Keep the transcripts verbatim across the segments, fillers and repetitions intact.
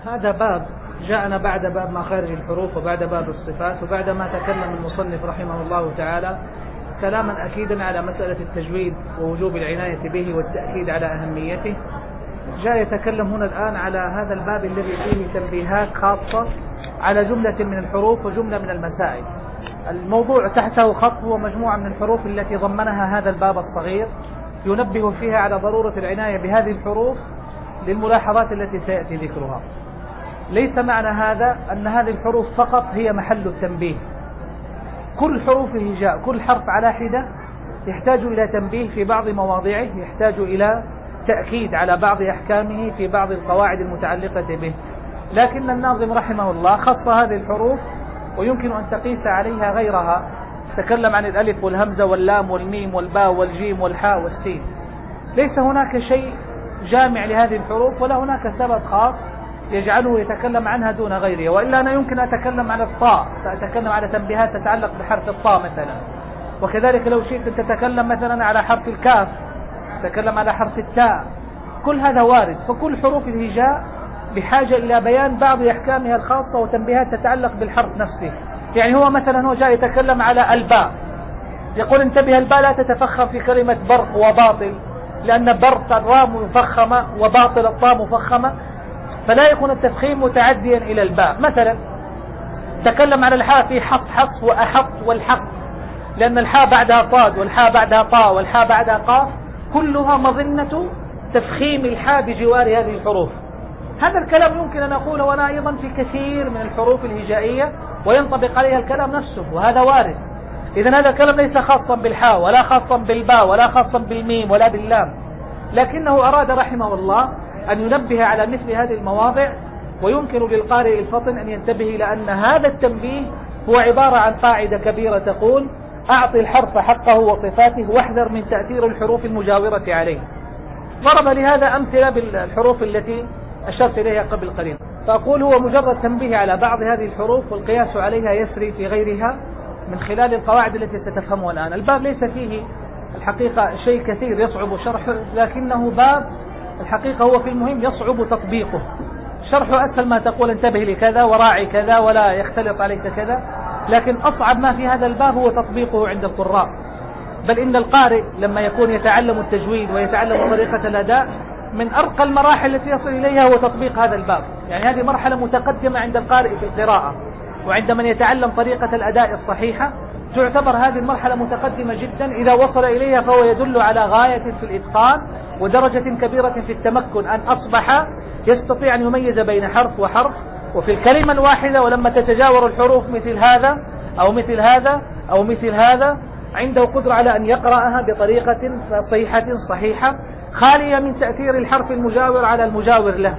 هذا باب جاءنا بعد باب مخارج الحروف وبعد باب الصفات، وبعد ما تكلم المصنف رحمه الله تعالى كلاما أكيدا على مسألة التجويد ووجوب العناية به والتأكيد على أهميته، جاء يتكلم هنا الآن على هذا الباب الذي فيه تنبيهات خاصة على جملة من الحروف وجملة من المسائل. الموضوع تحته خط هو مجموعة من الحروف التي ضمنها هذا الباب الصغير، ينبه فيها على ضرورة العناية بهذه الحروف للملاحظات التي سيأتي ذكرها. ليس معنى هذا أن هذه الحروف فقط هي محل التنبيه، كل حروف الهجاء كل حرف على حدة يحتاج إلى تنبيه في بعض مواضعه، يحتاج إلى تأكيد على بعض أحكامه في بعض القواعد المتعلقة به، لكن الناظم رحمه الله خص هذه الحروف ويمكن أن تقيس عليها غيرها. تكلم عن الألف والهمزة واللام والميم والباء والجيم والحاء والسين. ليس هناك شيء جامع لهذه الحروف ولا هناك سبب خاص يجعله يتكلم عنها دون غيرها، وإلا أنا يمكن أتكلم عن الطاء، سأتكلم على تنبيهات تتعلق بحرف الطاء مثلا، وكذلك لو شئت أن تتكلم مثلا على حرف الكاف، تتكلم على حرف التاء، كل هذا وارد. فكل حروف الهجاء بحاجة إلى بيان بعض أحكامها الخاصة وتنبيهات تتعلق بالحرف نفسه. يعني هو مثلا هو جاء يتكلم على الباء، يقول انتبه الباء لا تتفخم في كلمة برق وباطل، لأن برق الراء مفخمة وباطل الطاء مفخمة، فلا يكون التفخيم متعديا إلى الباء. مثلا تكلم على الحاء في حط حط وأحط والحق، لأن الحاء بعدها طاد والحاء بعدها طاء والحاء بعدها قاف، كلها مظنة تفخيم الحاء بجوار هذه الحروف. هذا الكلام يمكن أن أقوله وأنا أيضا في كثير من الحروف الهجائية وينطبق عليها الكلام نفسه، وهذا وارد. إذن هذا الكلام ليس خاصا بالحاء ولا خاصا بالباء ولا خاصا بالميم ولا باللام، لكنه أراد رحمه الله أن ينبه على مثل هذه المواضع، ويمكن للقارئ الفطن أن ينتبه إلى أن هذا التنبيه هو عبارة عن قاعدة كبيرة تقول: أعطي الحرف حقه وصفاته واحذر من تأثير الحروف المجاورة عليه. ضرب لهذا أمثلة بالحروف التي أشرت إليها قبل قليل، فأقول هو مجرد تنبيه على بعض هذه الحروف والقياس عليها يسري في غيرها من خلال القواعد التي ستفهمها الآن. الباب ليس فيه الحقيقة شيء كثير يصعب شرحه، لكنه باب الحقيقة هو في المهم يصعب تطبيقه. شرحه أسهل ما تقول انتبه لكذا وراعي كذا ولا يختلط عليك كذا، لكن أصعب ما في هذا الباب هو تطبيقه عند القراء. بل إن القارئ لما يكون يتعلم التجويد ويتعلم طريقة الأداء، من أرقى المراحل التي يصل إليها هو تطبيق هذا الباب. يعني هذه مرحلة متقدمة عند القارئ في القراءة، وعند من يتعلم طريقة الأداء الصحيحة تعتبر هذه المرحلة متقدمة جدا. إذا وصل إليها فهو يدل على غاية في الإتقان ودرجة كبيرة في التمكن، أن أصبح يستطيع أن يميز بين حرف وحرف وفي الكلمة الواحدة، ولما تتجاور الحروف مثل هذا أو مثل هذا أو مثل هذا عنده قدرة على أن يقرأها بطريقة صحيحة صحيحة خالية من تأثير الحرف المجاور على المجاور له.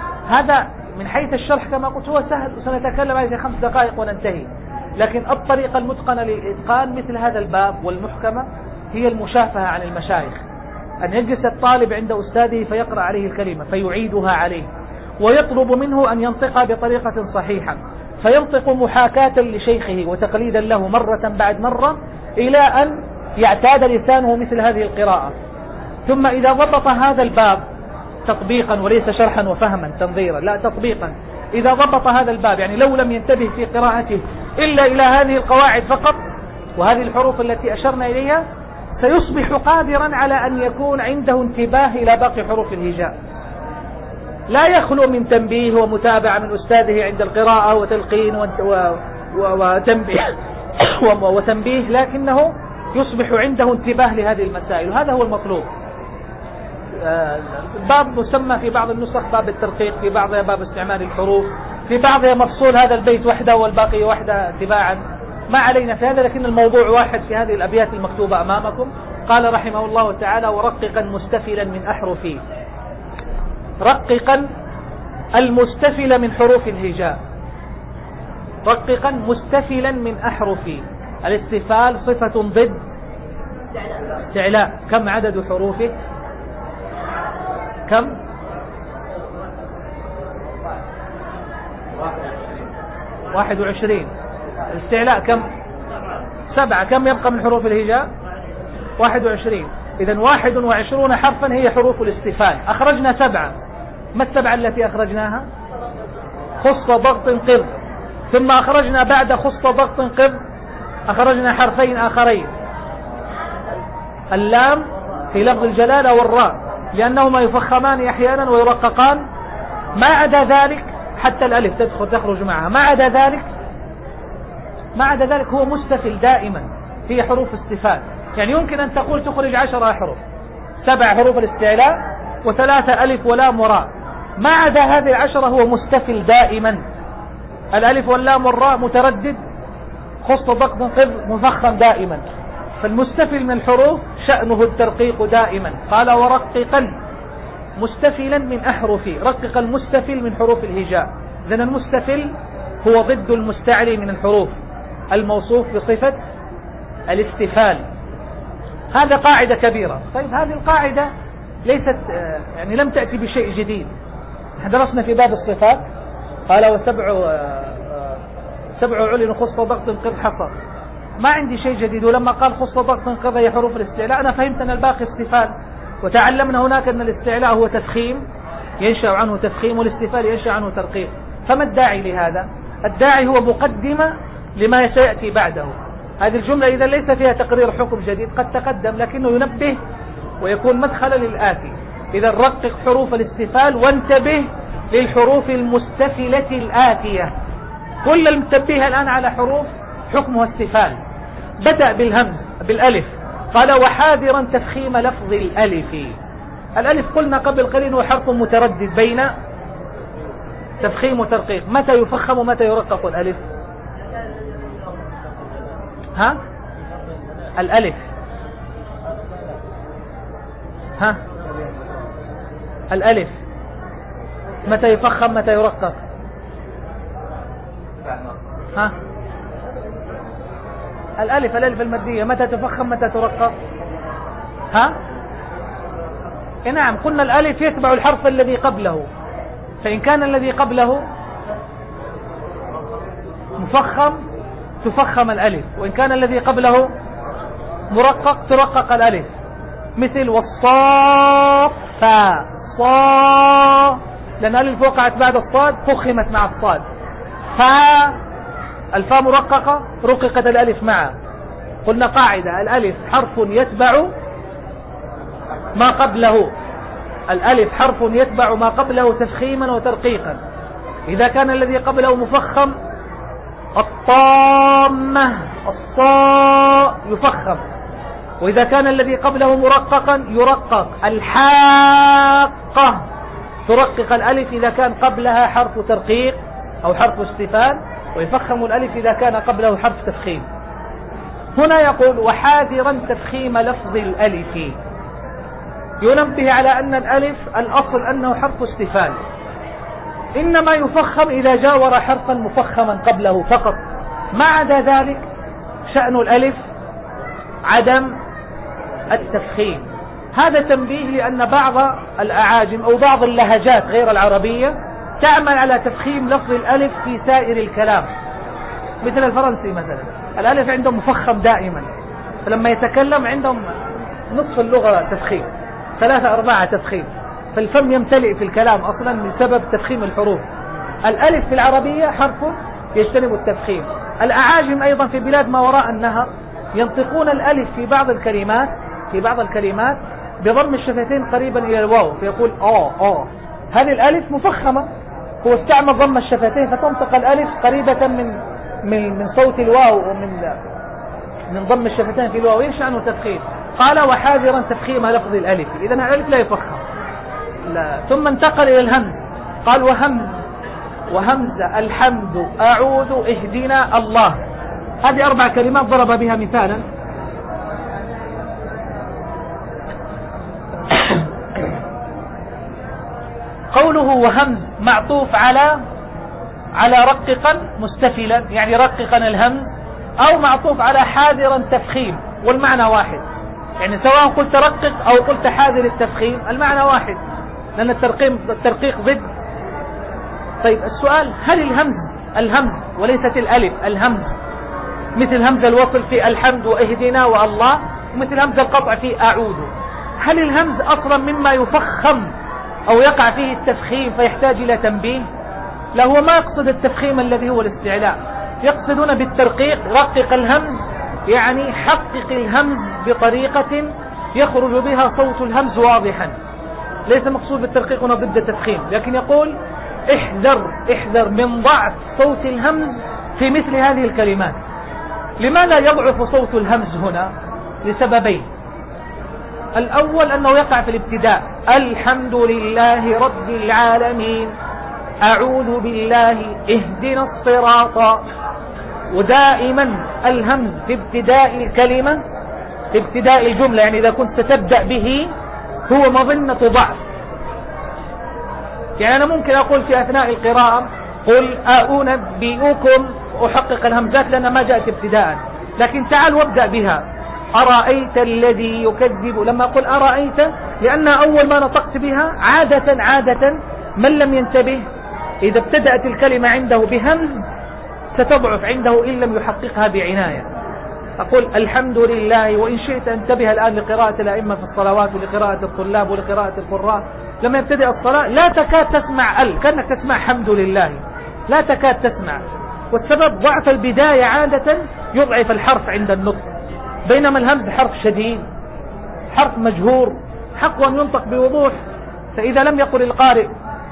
هذا من حيث الشرح كما قلت هو سهل، وسنتكلم عليه في خمس دقائق وننتهي. لكن الطريقة المتقنة للإتقان مثل هذا الباب والمحكمة هي المشافهة عن المشايخ، أن يجلس الطالب عند أستاذه فيقرأ عليه الكلمة فيعيدها عليه، ويطلب منه أن ينطقها بطريقة صحيحة، فينطق محاكاة لشيخه وتقليدا له مرة بعد مرة إلى أن يعتاد لسانه مثل هذه القراءة. ثم إذا ضبط هذا الباب تطبيقا وليس شرحا وفهما تنظيرا، لا تطبيقا، إذا ضبط هذا الباب يعني لو لم ينتبه في قراءته إلا إلى هذه القواعد فقط وهذه الحروف التي أشرنا إليها، سيصبح قادرا على أن يكون عنده انتباه إلى باقي حروف الهجاء، لا يخلو من تنبيه ومتابعة من أستاذه عند القراءة وتلقين وتنبيه وتنبيه لكنه يصبح عنده انتباه لهذه المسائل، وهذا هو المطلوب. باب مسمى في بعض النسخ باب الترقيق، في بعضها باب استعمال الحروف، في بعضها مفصول هذا البيت وحده والباقي وحده تباعا، ما علينا في هذا، لكن الموضوع واحد في هذه الأبيات المكتوبة أمامكم. قال رحمه الله تعالى: ورققا مستفلا من أحرفي. رققا المستفل من حروف الهجاء، رققا مستفلا من أحرفي. الاستفال صفة ضد استعلاء. كم عدد حروفه؟ كم؟ واحد وعشرين. الاستعلاء كم؟ سبعة. كم يبقى من حروف الهجاء؟ واحد وعشرين. إذن واحد وعشرون حرفا هي حروف الاستفال. أخرجنا سبعة. ما السبعة التي أخرجناها؟ خص ضغط قض، ثم أخرجنا بعد خص ضغط قض أخرجنا حرفين آخرين، اللام في لفظ الجلالة والراء، لأنهما يفخمان أحيانا ويرققان. ما عدا ذلك حتى الألف تدخل تخرج معها، ما عدا ذلك ما عدا ذلك هو مستفل دائما في حروف استفال. يعني يمكن أن تقول تخرج عشر أحرف، سبع حروف الاستعلاء وثلاثة ألف ولام وراء، ما عدا هذه العشرة هو مستفل دائما. الألف واللام والراء متردد، خص ضغط قض مفخم دائما. فالمستفل من الحروف شأنه الترقيق دائما. قال ورققا مستفلا من أحرفي، رقق المستفل من حروف الهجاء. إذن المستفل هو ضد المستعلي من الحروف، الموصوف بصفة الاستفال. هذا قاعدة كبيرة. طيب هذه القاعدة ليست يعني لم تأتي بشيء جديد. درسنا في باب الصفات قال وسبع سبع علن خص ضغط قض حصر، ما عندي شيء جديد. ولما قال خص ضغط قض هي حروف الاستعلاء أنا فهمت أن الباقي استفال، وتعلمنا هناك أن الاستعلاء هو تفخيم ينشأ عنه تفخيم، والاستفال ينشأ عنه ترقيق. فما الداعي لهذا؟ الداعي هو مقدمة لما سيأتي بعده. هذه الجملة إذا ليس فيها تقرير حكم جديد، قد تقدم لكنه ينبه ويكون مدخلا للآتي. إذا رقق حروف الاستفال وانتبه للحروف المستفلة الآتية. كل المتبه الآن على حروف حكمها استفال. بدأ بالهمز بالألف، قال وحاذرا تفخيم لفظ الألف. الألف قلنا قبل قليل هو حرف متردد بين تفخيم وترقيق. متى يفخم ومتى يرقق الألف؟ ها الألف ها الألف متى يفخم متى يرقق؟ ها الألف الألف المادية متى تفخم متى ترقق؟ ها نعم قلنا الألف يتبع الحرف الذي قبله، فإن كان الذي قبله مفخم تفخم الألف، وإن كان الذي قبله مرقق ترقق الألف. مثل والصافا صا، لأن الألف وقعت بعد الصاد فخمت مع الصاد. فا الفاء مرققة رققت الألف معه. قلنا قاعدة الألف حرف يتبع ما قبله، الألف حرف يتبع ما قبله تفخيما وترقيقا. إذا كان الذي قبله مفخم الطامة الصاء يفخم، وإذا كان الذي قبله مرققا يرقق. الحاقة ترقق الألف إذا كان قبلها حرف ترقيق أو حرف استفال، ويفخم الألف إذا كان قبله حرف تفخيم. هنا يقول وحاذرا تفخيم لفظ الألف، ينبه على أن الألف الأصل أنه حرف استفال، إنما يفخم إذا جاور حرفا مفخما قبله فقط. ما عدا ذلك شأن الألف عدم التفخيم. هذا تنبيه لأن بعض الأعاجم أو بعض اللهجات غير العربية تعمل على تفخيم لفظ الألف في سائر الكلام، مثل الفرنسي مثلا الألف عندهم مفخم دائما، فلما يتكلم عندهم نصف اللغة تفخيم، ثلاثة أربعة تفخيم، فالفم يمتلئ في الكلام أصلا بسبب تفخيم الحروف. الألف في العربية حرف يجتنب التفخيم. الأعاجم أيضا في بلاد ما وراء النهر ينطقون الألف في بعض الكلمات في بعض الكلمات بضم الشفتين قريبا إلى الواو، فيقول آه آه هذه الألف مفخمة، هو استعمل ضم الشفتين فتنطق الألف قريبة من من من صوت الواو ومن من ضم الشفتين في الواو، يشأن تفخيم. قال وحاذرا تفخيم لفظ الألف، إذا الألف لا يفخم. لا. ثم انتقل إلى الهمز، قال وهمز وهمز الحمد أعوذ اهدنا الله. هذه أربع كلمات ضرب بها مثالا. قوله وهمز معطوف على على رققا مستفلا، يعني رققا الهمز، أو معطوف على حاذرا تفخيم، والمعنى واحد. يعني سواء قلت رقق أو قلت حاذر التفخيم المعنى واحد، لأن الترقيق الترقيق ضد. طيب السؤال، هل الهمز الهمز وليست الألف الهمز مثل همز الوصل في الحمد واهدنا والله، ومثل همز القطع في أعوذ، هل الهمز أصلا مما يفخم أو يقع فيه التفخيم فيحتاج إلى تنبيه؟ لا، هو ما يقصد التفخيم الذي هو الاستعلاء، يقصدون بالترقيق رقق الهمز، يعني حقق الهمز بطريقة يخرج بها صوت الهمز واضحا. ليس مقصود بالترقيق هنا ضد التفخيم، لكن يقول احذر احذر من ضعف صوت الهمز في مثل هذه الكلمات. لماذا يضعف صوت الهمز هنا؟ لسببين. الأول أنه يقع في الابتداء، الحمد لله رب العالمين، أعوذ بالله، اهدنا الصراط. ودائما الهمز في ابتداء الكلمة، في ابتداء الجملة، يعني إذا كنت تبدأ به هو مظنة ضعف. يعني أنا ممكن أقول في أثناء القراءة قل أنبئكم، أحقق الهمزات لأنها ما جاءت ابتداء، لكن تعال وابدأ بها. أرأيت الذي يكذب، لما أقول أرأيت لأنها أول ما نطقت بها، عادة عادة من لم ينتبه إذا ابتدأت الكلمة عنده بهمز ستضعف عنده إن لم يحققها بعناية. أقول الحمد لله، وإن شئت انتبه الآن لقراءة الأئمة في الصلوات ولقراءة الطلاب ولقراءة القراء، لما يبتدئ الصلاة لا تكاد تسمع ال، كأنك تسمع حمد لله، لا تكاد تسمع. والسبب ضعف البداية عادة يضعف الحرف عند النطق، بينما الهمز حرف شديد، حرف مجهور، حق أن ينطق بوضوح. فإذا لم يقل القارئ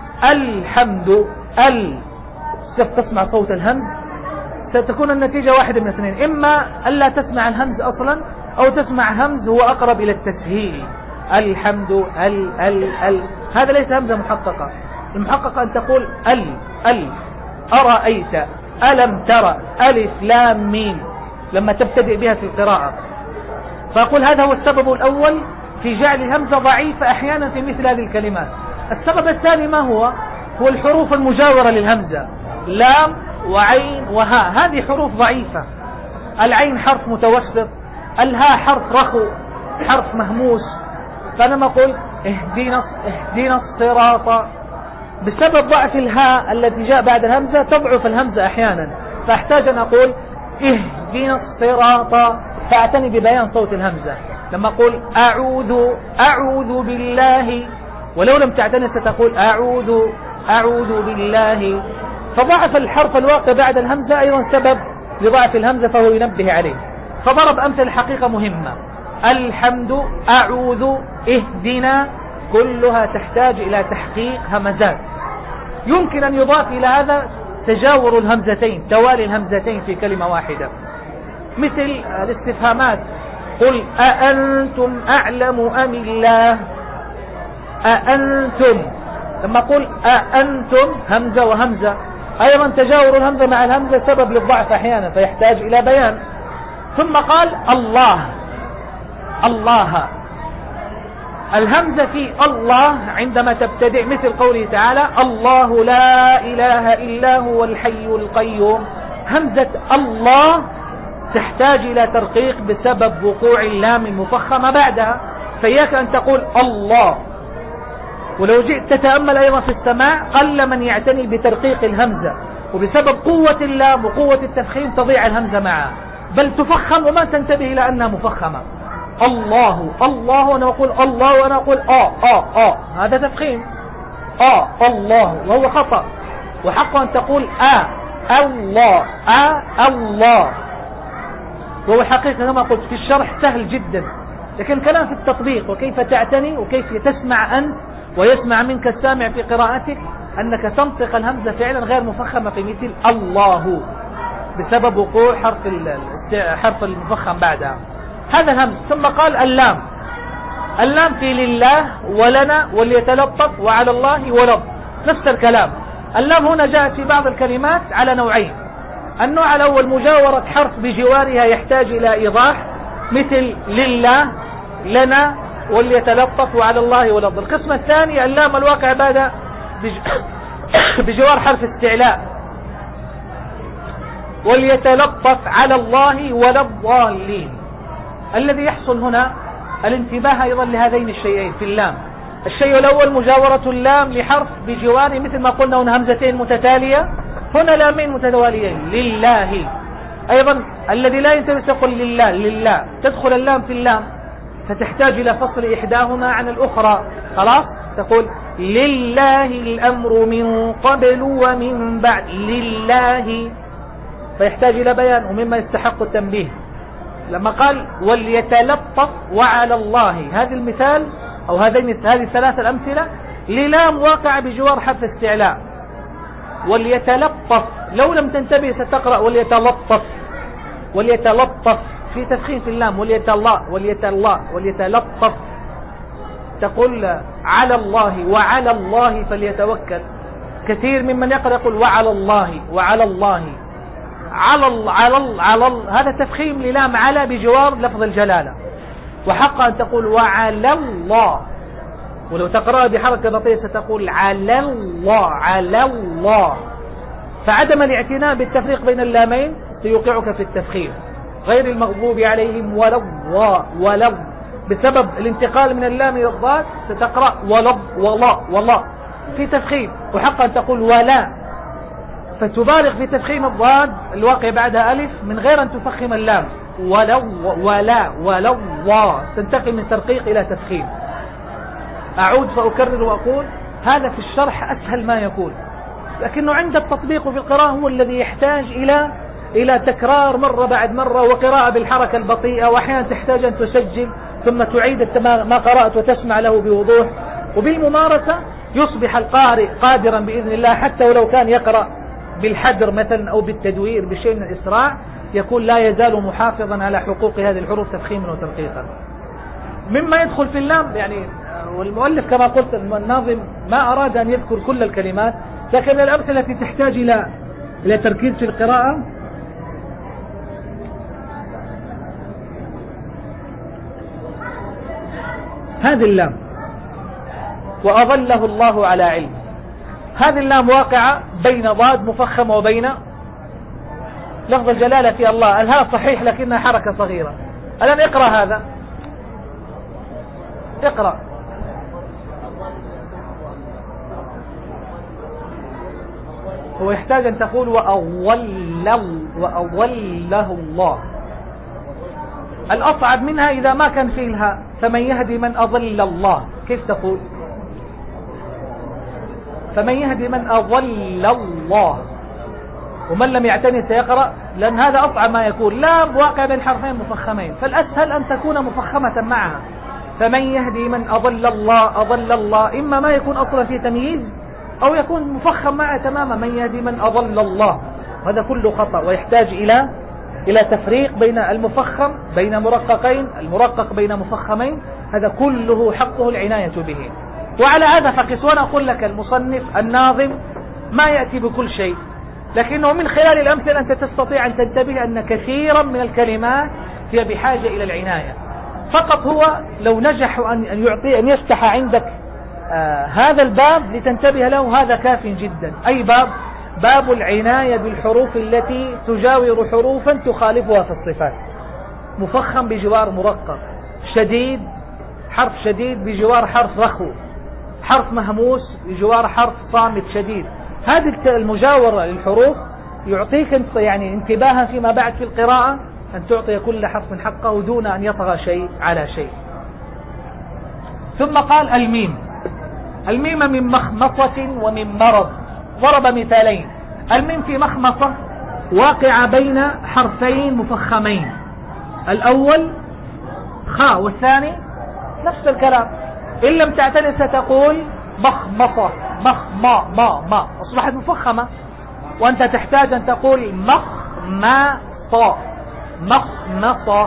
الحمد ال تسمع صوت الهمز، ستكون النتيجة واحدة من اثنين، إما ألا تسمع الهمز أصلا، أو تسمع همز هو أقرب إلى التسهيل. الحمد ال ال ال هذا ليس همزة محققة. المحققة أن تقول ال ال أرأيت، ألم ترى، ألف لام ميم، لما تبتدئ بها في القراءة. فأقول هذا هو السبب الأول في جعل الهمزة ضعيفة أحيانا في مثل هذه الكلمات. السبب الثاني ما هو؟ هو الحروف المجاورة للهمزة، لام وعين وهاء، هذه حروف ضعيفة. العين حرف متوسط، الهاء حرف رخو، حرف مهموس. فأنا ما أقول اهدنا اهدنا الصراط، بسبب ضعف الهاء التي جاء بعد الهمزة تضعف الهمزة أحيانا، فأحتاج أن أقول اهدنا الصراط، فأعتني ببيان صوت الهمزة. لما أقول أعوذ أعوذ بالله، ولو لم تعتني ستقول أعوذ أعوذ بالله. فضعف الحرف الواقع بعد الهمزة أيضا سبب لضعف الهمزة، فهو ينبه عليه. فضرب أمثل حقيقة مهمة، الحمد، أعوذ، اهدنا، كلها تحتاج إلى تحقيق همزات. يمكن أن يضاف إلى هذا تجاور الهمزتين، توالي الهمزتين في كلمة واحدة، مثل الاستفهامات، قل أأنتم أعلم أم الله، أأنتم، لما قل أأنتم همزة وهمزة، أيضا تجاور الهمزة مع الهمزة سبب للضعف أحيانا، فيحتاج إلى بيان. ثم قال الله، الله، الهمزة في الله عندما تبتدئ مثل قوله تعالى الله لا إله إلا هو الحي القيوم، همزة الله تحتاج إلى ترقيق بسبب وقوع اللام المفخمة بعدها، فإياك أن تقول الله. ولو جئت تتأمل أيضا في السماع قل من يعتني بترقيق الهمزة، وبسبب قوة اللام وقوة التفخيم تضيع الهمزة معها، بل تفخم وما تنتبه إلى أنها مفخمة. الله الله وأنا أقول الله وأنا أقول آه آه آه، هذا تفخيم، آه الله، وهو خطأ. وحق أن تقول آه الله آه الله، وهو الحقيقة كما قلت في الشرح سهل جدا، لكن كلام في التطبيق وكيف تعتني وكيف تسمع أنت ويسمع منك السامع في قراءتك أنك تنطق الهمزة فعلا غير مفخمة في مثل الله بسبب وقوع حرف حرف المفخم بعدها، هذا الهمز. ثم قال اللام، اللام في لله ولنا وليتلطف وعلى الله ولض، نفس الكلام. اللام هنا جاءت في بعض الكلمات على نوعين، النوع الأول مجاورة حرف بجوارها يحتاج إلى إيضاح، مثل لله، لنا، وليتلطف وعلى الله ولض. القسم الثاني اللام الواقع بعد بجوار حرف استعلاء، وليتلطف على الله ولا الضالين. الذي يحصل هنا الانتباه أيضا لهذين الشيئين في اللام. الشيء الأول مجاورة اللام لحرف بجواره، مثل ما قلنا هنا همزتين متتالية، هنا لامين متواليين، لله. أيضا الذي لا ينتبه تقول لله، لله تدخل اللام في اللام فتحتاج إلى فصل إحداهما عن الأخرى، خلاص تقول لله الأمر من قبل ومن بعد، لله، فيحتاج إلى بيان. ومما يستحق التنبيه لما قال وليتلطف وعلى الله، هذا المثال أو هذين هذه الثلاثة الأمثلة للام واقع بجوار حرف استعلاء. وليتلطف لو لم تنتبه ستقرأ وليتلطف، وليتلطف في تفخيم في اللام، وليتلا وليتلا وليتلطف، تقول على الله وعلى الله فليتوكل. كثير ممن يقرأ يقول وعلى الله وعلى الله على ال على ال على ال هذا تفخيم للام على بجوار لفظ الجلالة، وحق أن تقول وعلى الله، ولو تقرأ بحركة بطيئة ستقول على الله على الله. فعدم الاعتناء بالتفريق بين اللامين سيوقعك في التفخيم. غير المغضوب عليهم ولا الله ولا، بسبب الانتقال من اللام إلى الضاد ستقرأ ولا ولا ولا في تفخيم، وحق أن تقول ولا، فتبالغ في تفخيم الضاد الواقع بعدها ألف من غير أن تفخم اللام. ولا ولا ولا الله، تنتقل من ترقيق إلى تفخيم. أعود فأكرر وأقول هذا في الشرح أسهل ما يكون، لكنه عند التطبيق في القراءة هو الذي يحتاج إلى إلى تكرار مرة بعد مرة، وقراءة بالحركة البطيئة، وأحيانا تحتاج أن تسجل ثم تعيد ما قرأت وتسمع له بوضوح. وبالممارسة يصبح القارئ قادرا بإذن الله، حتى ولو كان يقرأ بالحدر مثلا أو بالتدوير بشيء من الإسراع، يكون لا يزال محافظا على حقوق هذه الحروف تفخيما وترقيقا. مما يدخل في اللام يعني، والمؤلف كما قلت الناظم ما أراد أن يذكر كل الكلمات، لكن الأمثلة التي تحتاج إلى إلى تركيز في القراءة هذه اللام وأظله الله على علم. هذه اللام واقعة بين ضاد مفخمة وبين لفظ الجلالة في الله. الهاء صحيح لكنها حركة صغيرة. الآن اقرأ هذا، اقرأ هو يحتاج أن تقول وأوله وأوله الله. الأصعب منها إذا ما كان فيه الهاء، فمن يهدي من أضل الله، كيف تقول فمن يهدي من أضل الله؟ ومن لم يعتني سيقرأ، لأن هذا أصعب ما يكون، لا واقع بين حرفين مفخمين، فالأسهل أن تكون مفخمة معها. فمن يهدي من أضل الله، أضل الله إما ما يكون أصلا في تمييز أو يكون مفخم معه تماما، من يهدي من أضل الله، هذا كله خطأ، ويحتاج إلى إلى تفريق بين المفخم بين مرققين، المرقق بين مفخمين، هذا كله حقه العناية به. وعلى هذا فقس. وأنا أقول لك المصنف الناظم ما يأتي بكل شيء، لكنه من خلال الأمثلة أنت تستطيع أن تنتبه أن كثيرا من الكلمات هي بحاجة إلى العناية. فقط هو لو نجح أن يعطي أن يفتح عندك آه هذا الباب لتنتبه له، هذا كاف جدا. أي باب؟ باب العناية بالحروف التي تجاور حروفا تخالفها في الصفات. مفخم بجوار مرقق، شديد حرف شديد بجوار حرف رخو، حرف مهموس بجوار حرف صامت شديد. هذه المجاورة للحروف يعطيك يعني انتباها فيما بعد في القراءة، أن تعطي كل حرف حقه دون أن يطغى شيء على شيء. ثم قال الميم. الميم من مخمصة ومن مرض. ضرب مثالين. الميم في مخمصة واقع بين حرفين مفخمين، الأول خاء والثاني نفس الكلام. إن لم تعتني ستقول مخمصة، مخما ما ما أصبحت مفخمة، وأنت تحتاج أن تقول مخمصة مخمصة.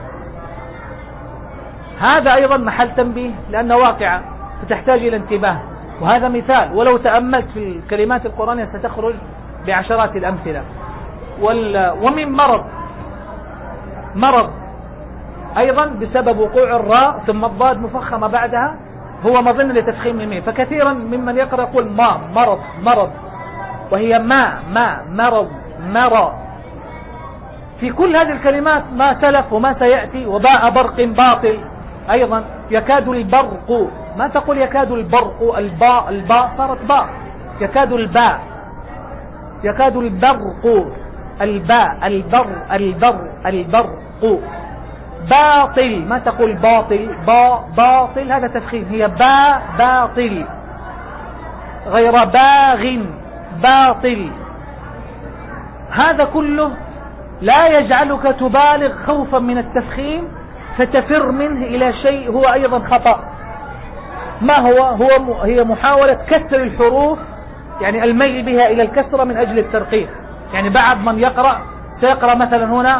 هذا أيضا محل تنبيه لأنه واقع، فتحتاج إلى انتباه. وهذا مثال، ولو تأملت في الكلمات القرآنية ستخرج بعشرات الأمثلة. ومن مرض. مرض أيضا بسبب وقوع الراء ثم الضاد مفخمة بعدها، هو مظن لتفخيم الميم، فكثيرا ممن يقرأ يقول ما مرض مرض، وهي ما ما مرض مرض. في كل هذه الكلمات ما سلف وما سيأتي. وباء برق باطل أيضا. يكاد البرق، ما تقول يكاد البرق، الباء الباء صارت باء. يكاد الباء، يكاد البرق، الباء البر البر البرق. باطل، ما تقول باطل، باء باطل، هذا تفخيم، هي باء باطل. غير باغ باطل. هذا كله لا يجعلك تبالغ خوفا من التفخيم فتفر منه إلى شيء هو أيضا خطأ. ما هو هو هي محاولة كسر الحروف، يعني الميل بها إلى الكسرة من أجل الترقيق. يعني بعض من يقرأ سيقرأ مثلا هنا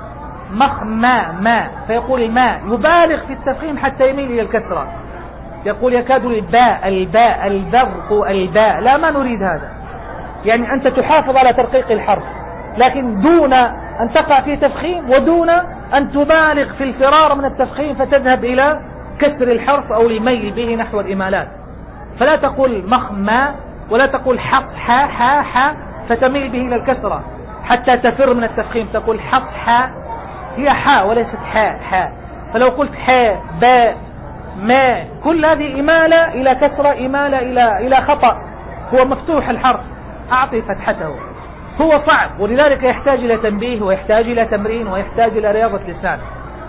مخ ما ما فيقول ما، يبالغ في التفخيم حتى يميل إلى الكسرة، يقول يكاد الباء الباء البرق الباء. لا، ما نريد هذا. يعني أنت تحافظ على ترقيق الحرف لكن دون أن تقع في تفخيم، ودون أن تبالغ في الفرار من التفخيم فتذهب إلى كسر الحرف أو الميل به نحو الإمالات. فلا تقول مخ ما، ولا تقول حق حا حا حا فتميل به إلى الكسرة حتى تفر من التفخيم. تقول حق حا، هي حا وليست حا حا. فلو قلت حا باء ما، كل هذه إمالة إلى كسرة، إمالة إلى إلى خطأ. هو مفتوح الحرف، أعطي فتحته. هو صعب، ولذلك يحتاج إلى تنبيه ويحتاج إلى تمرين ويحتاج إلى رياضة لسان.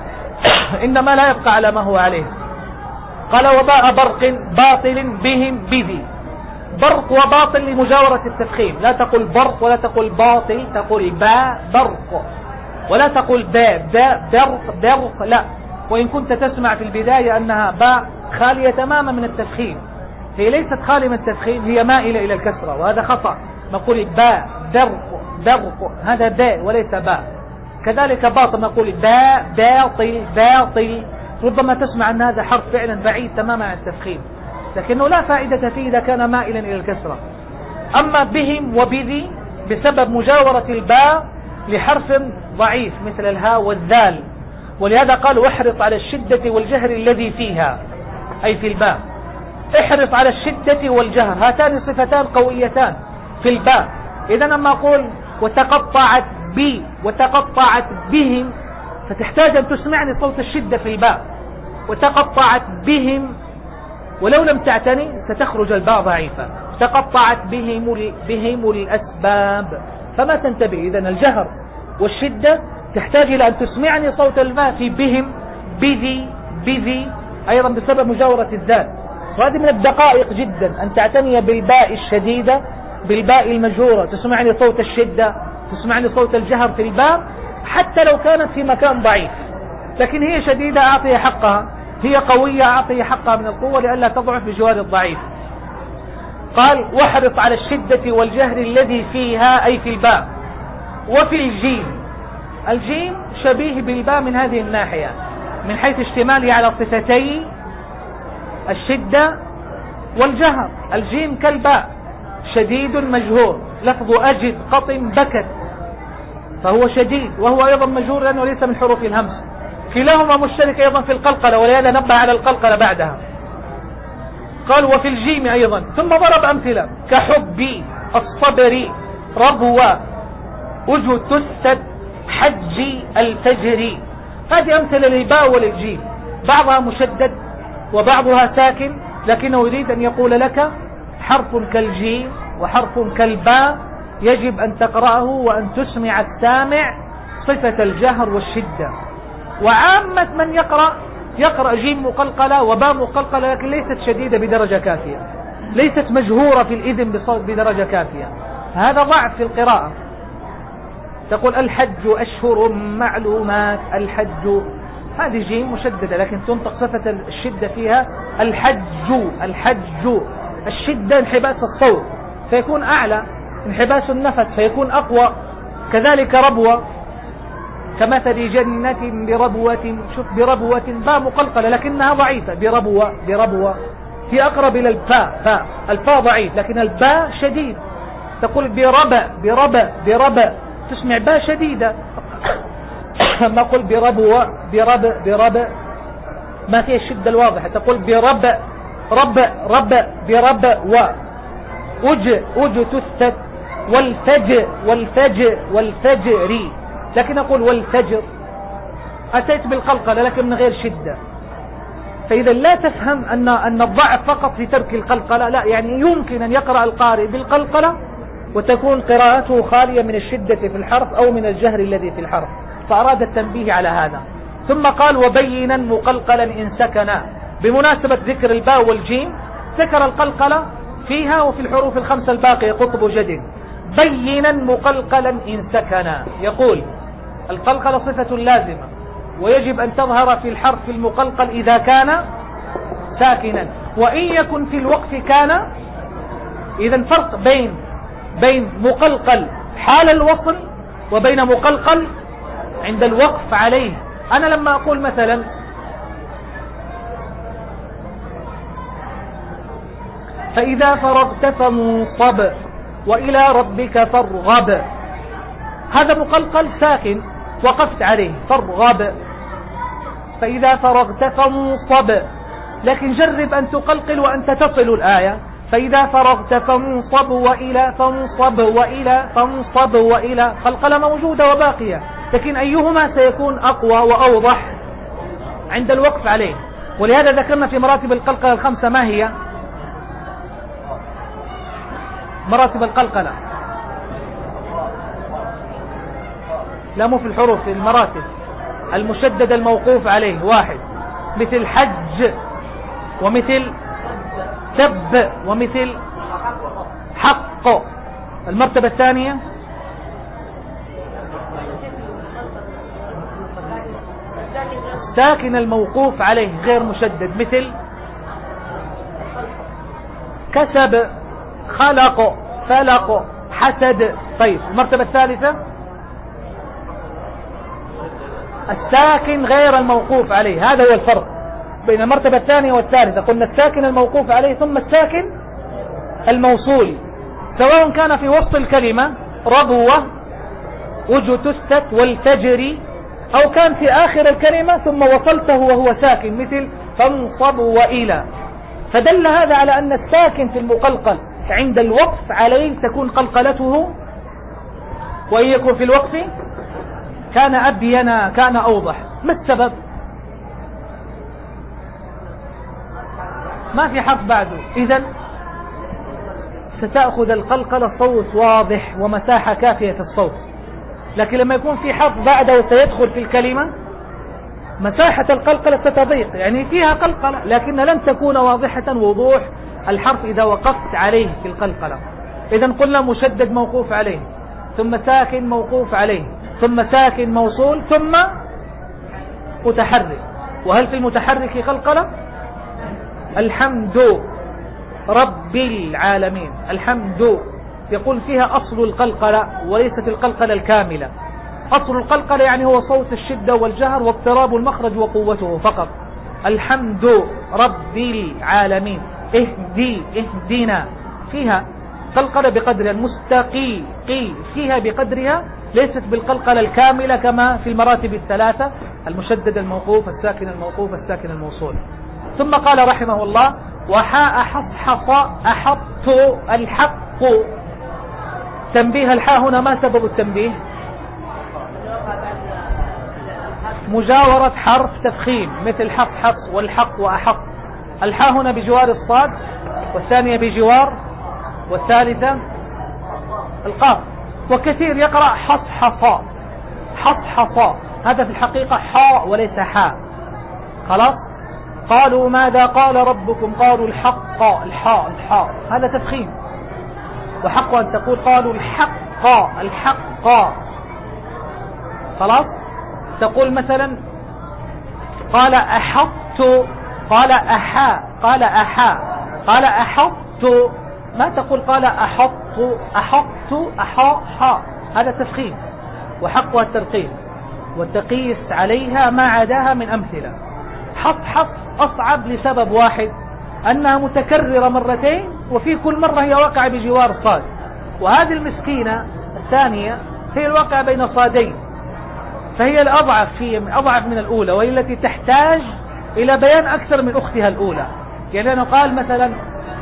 إنما لا يبقى على ما هو عليه. قال وباء برق باطل بهم بذي. برق وباطل لمجاورة التفخيم. لا تقول برق ولا تقول باطل، تقول باء برق، ولا تقول باء باء برق برق. لا، وإن كنت تسمع في البداية أنها باء خالية تماما من التفخيم، هي ليست خالية من التفخيم، هي مائلة إلى الكسرة، وهذا خطأ. نقول باء برق برق، هذا باء وليس باء. كذلك باطل نقول باء باطل باطل. ربما تسمع أن هذا حرف فعلا بعيد تماما عن التفخيم، لكنه لا فائدة فيه إذا كان مائلا إلى الكسرة. أما بهم وبذي بسبب مجاورة الباء لحرف ضعيف مثل الهاء والذال، ولهذا قال واحرص على الشدة والجهر الذي فيها، أي في الباء. احرص على الشدة والجهر، هاتان صفتان قويتان في الباء. إذا لما أقول وتقطعت بي وتقطعت بهم، فتحتاج أن تسمعني صوت الشدة في الباء. وتقطعت بهم، ولو لم تعتني ستخرج الباء ضعيفة. تقطعت بهم بهم الأسباب، فما تنتبه. إذا الجهر والشدة تحتاج إلى أن تسمعني صوت الباء في بهم بذي بذي، أيضا بسبب مجاورة الذات. وهذه من الدقائق جدا أن تعتني بالباء الشديدة، بالباء المجهورة، تسمعني صوت الشدة، تسمعني صوت الجهر في الباء، حتى لو كانت في مكان ضعيف. لكن هي شديدة أعطيها حقها، هي قوية أعطيها حقها من القوة لئلا تضعف بجوار الضعيف. قال واحرص على الشدة والجهر الذي فيها، أي في الباء. وفي الجيم، الجيم شبيه بالباء من هذه الناحية، من حيث اشتماله على صفتي الشدة والجهر. الجيم كالباء، شديد مجهور، لفظ أجد قطم بكت، فهو شديد وهو أيضا مجهور لأنه ليس من حروف الهمس. كلاهما مشترك أيضا في القلقلة، ولهذا نبه على القلقلة بعدها. قال وفي الجيم أيضا. ثم ضرب أمثلة كحبي الصبري ربوة أجو تسد حجي الفجري. هذه أمثلة للباء وللجيم، بعضها مشدد وبعضها ساكن، لكنه يريد أن يقول لك حرف كالجيم وحرف كالباء يجب أن تقرأه وأن تسمع السامع صفة الجهر والشدة. وعامة من يقرأ يقرأ جيم مقلقلة وباء مقلقلة، لكن ليست شديدة بدرجة كافية، ليست مجهورة في الإذن بصوت بدرجة كافية. هذا ضعف في القراءة. تقول الحج أشهر معلومات، الحج، هذه جيم مشددة لكن تنطق صفة الشدة فيها الحج الحج. الشدة انحباس الصوت فيكون أعلى، انحباس النفس فيكون أقوى. كذلك ربوة كمثل جنة بربوة، شوف بربوة باء مقلقلة لكنها ضعيفة، بربوة بربوة هي أقرب إلى الفاء، فاء الفاء ضعيف لكن الباء شديد. تقول بربأ بربأ بربأ، تسمع باء شديدة. ما قل بربوة بربأ بربأ ما فيها الشدة الواضحة. تقول بربأ ربأ ربأ بربأ و أج أج تثت والفجر والفجر والفجري، لكن أقول والفجر، أتيت بالقلقلة لكن من غير شدة. فإذا لا تفهم أن أن الضعف فقط في ترك القلقلة، لا، يعني يمكن أن يقرأ القارئ بالقلقلة وتكون قراءته خالية من الشدة في الحرف أو من الجهر الذي في الحرف، فأراد التنبيه على هذا. ثم قال وبينا مقلقلا إن سكنا. بمناسبة ذكر الباء والجيم ذكر القلقلة فيها وفي الحروف الخمسة الباقية قطب جد. بينا مقلقلا إن سكنا، يقول القلقلة صفة لازمة ويجب أن تظهر في الحرف المقلقل إذا كان ساكنا، وإن يكن في الوقف كان. إذا فرق بين بين مقلقل حال الوصل وبين مقلقل عند الوقف عليه. أنا لما أقول مثلا فإذا فرغت فانصب وإلى ربك فارغب، هذا مقلقل ساكن وقفت عليه فارغب. فإذا فرغت فانصب، لكن جرب أن تقلقل وأنت تصل الآية. فإذا فرغت فانصب وإلى فانصب وإلى فانصب وإلى، قلقلة موجودة وباقية، لكن أيهما سيكون أقوى وأوضح عند الوقف عليه. ولهذا ذكرنا في مراتب القلقلة الخمسة. ما هي مراتب القلقلة؟ لا، مو في الحروف، في المراتب. المشدد الموقوف عليه واحد، مثل حج ومثل تب ومثل حق. المرتبة الثانية ساكن الموقوف عليه غير مشدد، مثل كسب خلق فلق حسد. طيب المرتبة الثالثة الساكن غير الموقوف عليه. هذا هو الفرق بين المرتبة الثانية والثالثة. قلنا الساكن الموقوف عليه ثم الساكن الموصول، سواء كان في وسط الكلمة ربوة وجتست والفجر، أو كان في آخر الكلمة ثم وصلته وهو ساكن، مثل فانصب وإلى. فدل هذا على أن الساكن في المقلقل عند الوقف عليه تكون قلقلته، وإن يكون في الوقف كان أبينا، كان أوضح. ما السبب؟ ما في حرف بعده، إذن ستأخذ القلقلة صوت واضح ومساحة كافية في الصوت. لكن لما يكون في حرف بعده سيدخل في الكلمة، مساحة القلقلة ستضيق، يعني فيها قلقلة لكن لن تكون واضحة وضوح الحرف إذا وقفت عليه في القلقلة. إذن قلنا مشدد موقوف عليه، ثم ساكن موقوف عليه، ثم ساكن موصول، ثم متحرك. وهل في المتحرك قلقلة؟ الحمد رب العالمين، الحمد يقول فيها أصل القلقلة وليست القلقلة الكاملة. أصل القلقلة يعني هو صوت الشدة والجهر واضطراب المخرج وقوته فقط. الحمد رب العالمين. اهدي اهدينا، فيها قلقلة بقدرها. المستقي قي فيها بقدرها، ليست بالقلقلة الكاملة كما في المراتب الثلاثة: المشدد الموقوف، الساكن الموقوف، الساكن الموصول. ثم قال رحمه الله: وحاء حصحص أحط الحق. تنبيه الحاء هنا، ما سبب التنبيه؟ مجاورة حرف تفخيم مثل حصحص والحق وأحط. الحاء هنا بجوار الصاد، والثانية بجوار، والثالثة القاف. وكثير يقرأ حصحص حصحص، هذا في الحقيقة حاء وليس حاء. خلاص. قالوا ماذا قال ربكم؟ قالوا الحق. الحاء الحاء هذا تفخيم، وحق أن تقول قالوا الحق الحق. خلاص. تقول مثلا قال أحط، قال أحا، قال أحا، قال أحط. ما تقول قال أحط أحط أحا حا، هذا تفخيم، وحقها الترقيم، والتقيس عليها ما عداها من أمثلة. حط حط أصعب لسبب واحد، أنها متكررة مرتين، وفي كل مرة هي واقعة بجوار صاد، وهذه المسكينة الثانية هي الواقعة بين صادين، فهي الأضعف في أضعف من الأولى، وهي التي تحتاج إلى بيان أكثر من أختها الأولى. يعني أنه قال مثلا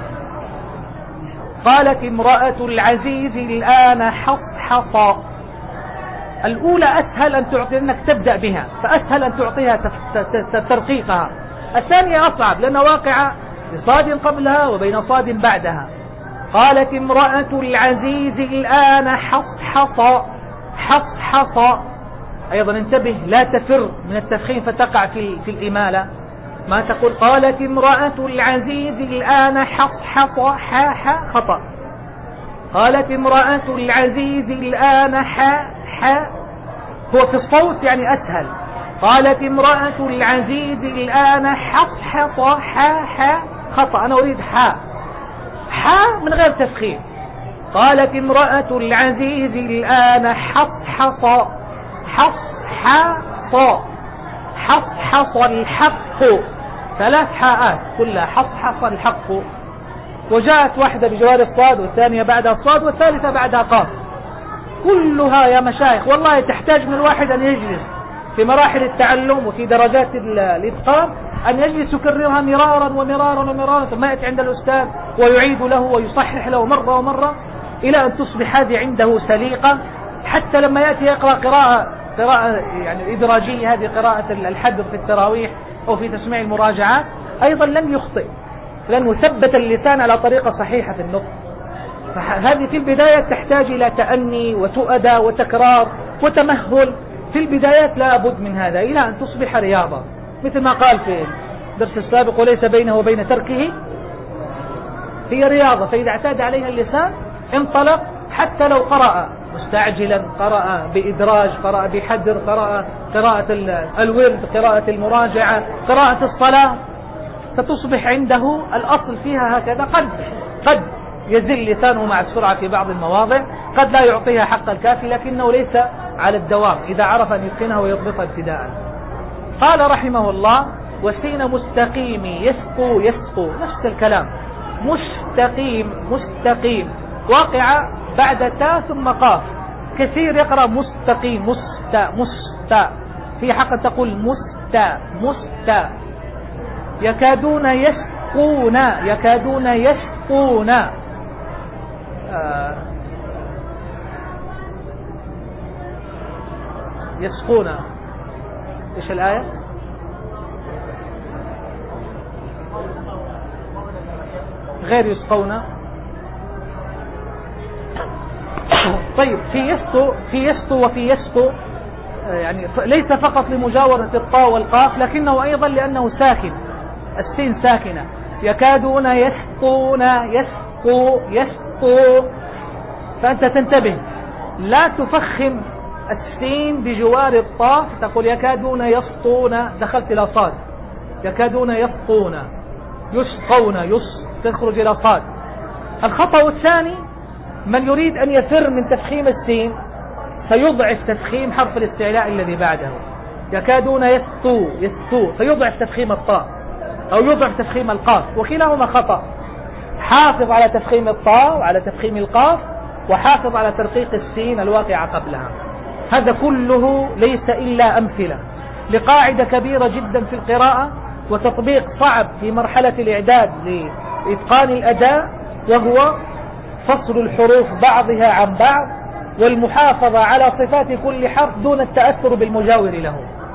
قالت امرأة العزيز الآن حط حط. الأولى أسهل أن تعطي، أنك تبدأ بها، فأسهل أن تعطيها ترقيقها. الثانية أصعب لأنها واقعة بصاد قبلها وبين صاد بعدها. قالت امرأة العزيز الآن حط حط حط حط. أيضا انتبه، لا تفر من التفخيم فتقع في, في الإمالة. ما تقول قالت امرأة العزيز الآن حط حط حا حا خطأ. قالت امرأة العزيز الآن حا حا هو في الصوت يعني أسهل. قالت امرأة العزيز الآن حط حط حا حا خطأ. أنا أريد حا حا من غير تفخيم. قالت امرأة العزيز الآن حط حط حط حط حط حط الحق. ثلاث حاءات كلها حط حط الحق. وجاءت واحدة بجوار الصاد والثانية بعدها الصاد والثالثة بعدها قاف. كلها يا مشايخ والله تحتاج من الواحد أن يجلس في مراحل التعلم وفي درجات الإتقان أن يجلس يكررها مرارا ومرارا ومرارا ثم يأتي عند الأستاذ ويعيد له ويصحح له مرة ومرة إلى أن تصبح هذه عنده سليقة، حتى لما يأتي يقرأ قراءة قراءة يعني إدراجية، هذه قراءة الحدر في التراويح أو في تسميع المراجعات، أيضا لن يخطئ لأنه ثبت اللسان على طريقة صحيحة في النطق. فهذه في البداية تحتاج إلى تأني وتؤدى وتكرار وتمهل في البدايات، لا بد من هذا إلى أن تصبح رياضة، مثل ما قال في الدرس السابق وليس بينه وبين تركه هي رياضة. فإذا اعتاد عليها اللسان انطلق، حتى لو قرأ مستعجلا، قرأ بإدراج، قرأ بحدر، قرأ قراءة الورد، قراءة المراجعة، قراءة الصلاة، ستصبح عنده الأصل فيها هكذا. قد قد يزل لسانه مع السرعة في بعض المواضع، قد لا يعطيها حق الكافي، لكنه ليس على الدوام إذا عرف أن يتقنها ويضبطها ابتداء. قال رحمه الله وسين مستقيم يسقو يسقو، نفس الكلام، مستقيم مستقيم واقعة بعد تاء ثم قاف. كثير يقرأ مستقيم مستا مستا، في حق تقول مستا مستا. يكادون يسقون يكادون يسقون آه يسقون. ايش الآية؟ غير يسقون. طيب في يسقو في يسقو وفي يسقو يعني ليس فقط لمجاورة الطاء والقاف، لكنه أيضا لأنه ساكن، السين ساكنة. يكادون يسقون يسقو يسقو. فأنت تنتبه لا تفخم السين بجوار الطاء، تقول يكادون يسطون، دخلت إلى صاد. يكادون يسطون يسقون يس، تخرج إلى صاد. الخطأ الثاني من يريد أن يفر من تفخيم السين فيضعف تفخيم حرف الاستعلاء الذي بعده. يكادون يسطو يسطو، فيضعف تفخيم الطاء أو يضعف تفخيم القاف، وكلاهما خطأ. حافظ على تفخيم الطاء وعلى تفخيم القاف، وحافظ على ترقيق السين الواقعة قبلها. هذا كله ليس إلا أمثلة لقاعدة كبيرة جدا في القراءة، وتطبيق صعب في مرحلة الإعداد لإتقان الأداء، وهو فصل الحروف بعضها عن بعض والمحافظة على صفات كل حرف دون التأثر بالمجاور له،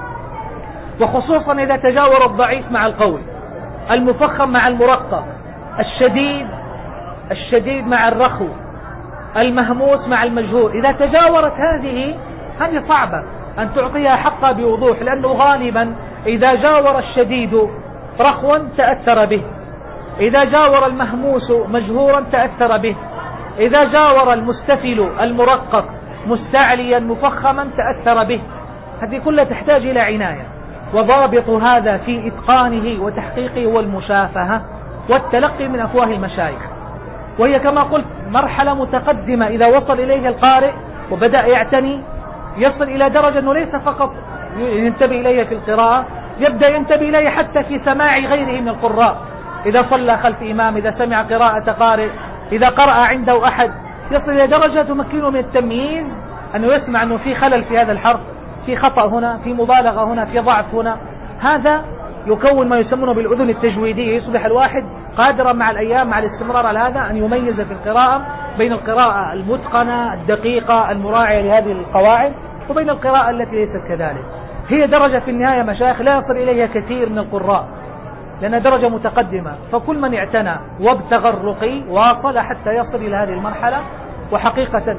وخصوصا إذا تجاور الضعيف مع القوي، المفخم مع المرقق، الشديد الشديد مع الرخو، المهموس مع المجهور. إذا تجاورت هذه هذه صعبة أن تعطيها حقها بوضوح، لأنه غالبا إذا جاور الشديد رخوا تأثر به، إذا جاور المهموس مجهورا تأثر به، إذا جاور المستفل المرقق مستعليا مفخما تأثر به. هذه كلها تحتاج إلى عناية، وضابط هذا في إتقانه وتحقيقه هو المشافهة والتلقي من أفواه المشايخ، وهي كما قلت مرحلة متقدمة. إذا وصل إليها القارئ وبدأ يعتني يصل إلى درجة أنه ليس فقط ينتبه إليها في القراءة، يبدأ ينتبه إليها حتى في سماع غيره من القراء. إذا صلى خلف إمام، إذا سمع قراءة قارئ، إذا قرأ عنده أحد، يصل إلى درجة تمكنه من التمييز، أنه يسمع أنه في خلل في هذا الحرف، في خطأ هنا، في مبالغة هنا، في ضعف هنا. هذا يكون ما يسمونه بالأذن التجويدية. يصبح الواحد قادرا مع الأيام مع الاستمرار على هذا أن يميز في القراءة بين القراءة المتقنة الدقيقة المراعية لهذه القواعد وبين القراءة التي ليست كذلك. هي درجة في النهاية مشايخ لا يصل إليها كثير من القراء، لأنها درجة متقدمة، فكل من اعتنى وابتغى الرقي واصل حتى يصل إلى هذه المرحلة. وحقيقة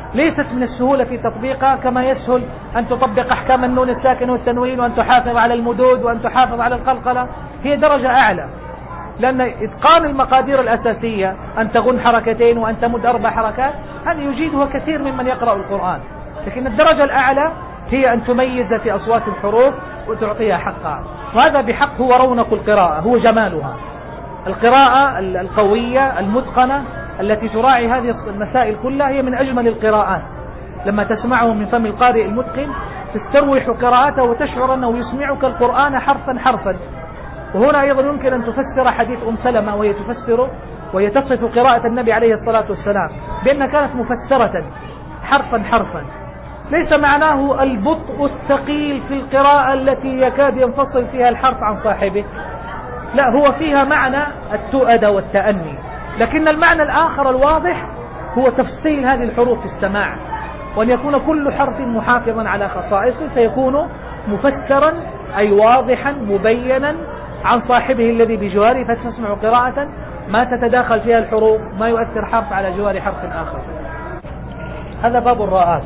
ليست من السهولة في تطبيقها كما يسهل أن تطبق أحكام النون الساكن والتنوين وأن تحافظ على المدود وأن تحافظ على القلقلة. هي درجة أعلى، لأن إتقان المقادير الأساسية أن تغن حركتين وأن تمد أربع حركات هذا يجيدها كثير ممن يقرأ القرآن. لكن الدرجة الأعلى هي أن تميز في أصوات الحروف وتعطيها حقها، وهذا بحق هو رونق القراءة، هو جمالها. القراءة القوية المتقنة التي تراعي هذه المسائل كلها هي من أجمل القراءات. لما تسمعه من فم القارئ المتقن تستروح قراءته وتشعر أنه يسمعك القرآن حرفا حرفا. وهنا أيضا يمكن أن تفسر حديث أم سلمة وهي تفسر وهي تصف قراءة النبي عليه الصلاة والسلام بأنها كانت مفسرة حرفا حرفا. ليس معناه البطء الثقيل في القراءة التي يكاد ينفصل فيها الحرف عن صاحبه، لا، هو فيها معنى التؤدة والتأني. لكن المعنى الآخر الواضح هو تفصيل هذه الحروف في السماع، وأن يكون كل حرف محافظا على خصائصه سيكون مفسرا أي واضحا مبينا عن صاحبه الذي بجواره، فتسمع قراءة ما تتداخل فيها الحروف، ما يؤثر حرف على جوار حرف آخر. هذا باب الراءات.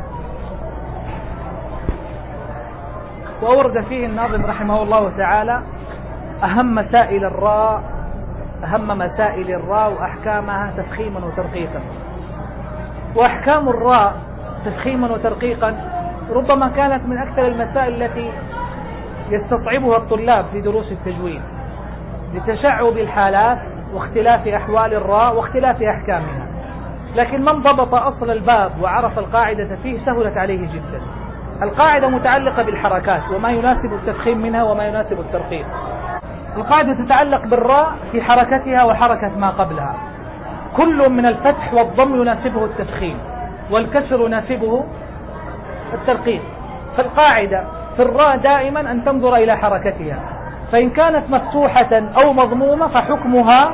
وأورد فيه الناظم رحمه الله تعالى أهم مسائل الراء أهم مسائل الراء وأحكامها تفخيما وترقيقا. وأحكام الراء تفخيما وترقيقا ربما كانت من أكثر المسائل التي يستصعبها الطلاب في دروس التجويد لتشعب الحالات واختلاف أحوال الراء واختلاف أحكامها. لكن من ضبط أصل الباب وعرف القاعدة فيه سهلت عليه جدا. القاعدة متعلقة بالحركات وما يناسب التفخيم منها وما يناسب الترقيق. القاعدة تتعلق بالراء في حركتها وحركة ما قبلها. كل من الفتح والضم يناسبه التفخيم والكسر يناسبه الترقيق. فالقاعدة في الراء دائما أن تنظر إلى حركتها، فإن كانت مفتوحة أو مضمومة فحكمها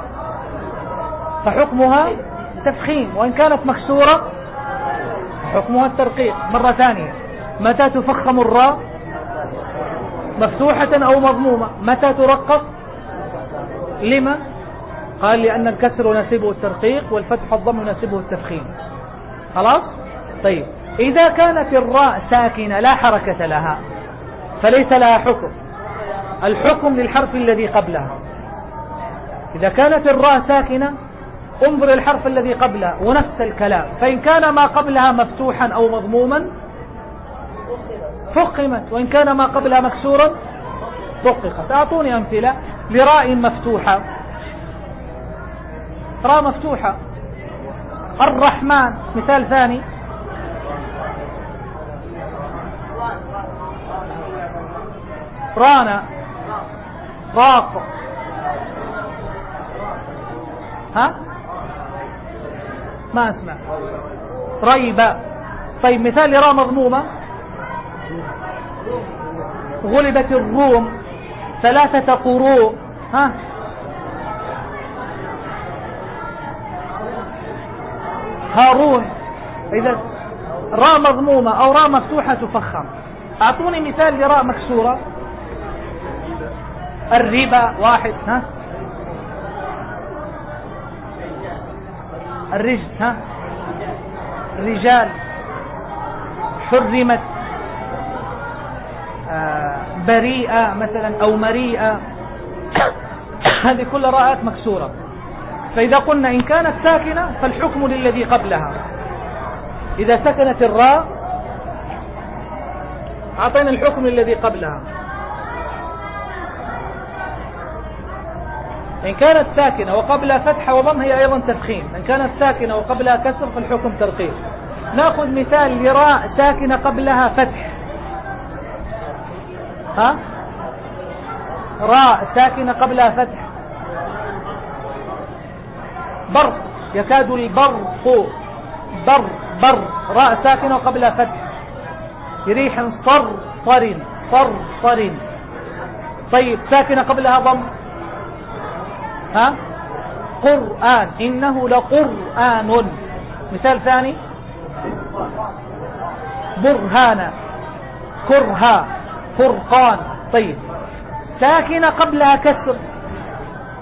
فحكمها تفخيم، وإن كانت مكسورة حكمها الترقيق. مرة ثانية، متى تفخم الراء؟ مفتوحة أو مضمومة. متى ترقق؟ لما؟ قال لأن الكسر يناسبه الترقيق والفتح والضم يناسبه التفخيم. خلاص؟ طيب، إذا كانت الراء ساكنة لا حركة لها فليس لها حكم، الحكم للحرف الذي قبلها. إذا كانت الراء ساكنة انظر الحرف الذي قبلها ونفس الكلام، فإن كان ما قبلها مفتوحا أو مضموما فخمت، وإن كان ما قبلها مكسورا رققت. أعطوني أمثلة لراء مفتوحة. راء مفتوحة الرحمن مثال ثاني. رانا راق. ها ما اسمع. ريبة. طيب مثال لراء مضمومة غلبت الروم ثلاثة قروء. ها هارون. إذا راء مضمومة أو راء مفتوحة تفخم. أعطوني مثال لراء مكسورة. الربا واحد. ها الرجل. ها الرجال. حرمت. آه بريئة مثلا أو مريئة. هذه كل راءات مكسورة. فإذا قلنا إن كانت ساكنة فالحكم للذي قبلها. إذا سكنت الراء أعطينا الحكم للذي قبلها. إن كانت ساكنة وقبلها فتحة وضم هي أيضا تفخيم. إن كانت ساكنة وقبلها كسر فالحكم ترقيق. نأخذ مثال لراء ساكنة قبلها فتح. ها راء ساكنة قبلها فتح. برق. يكاد البرق. بر بر راء ساكنة وقبلها فتح. ريح صر صر صر صر. طيب ساكنة قبلها ضم. ها قرآن. إنه لقرآن. مثال ثاني برهانا. كرها. فرقان. طيب ساكنة قبلها كسر.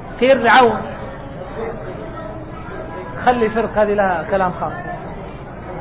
فرعون. خلي فرق هذه لها كلام خاص.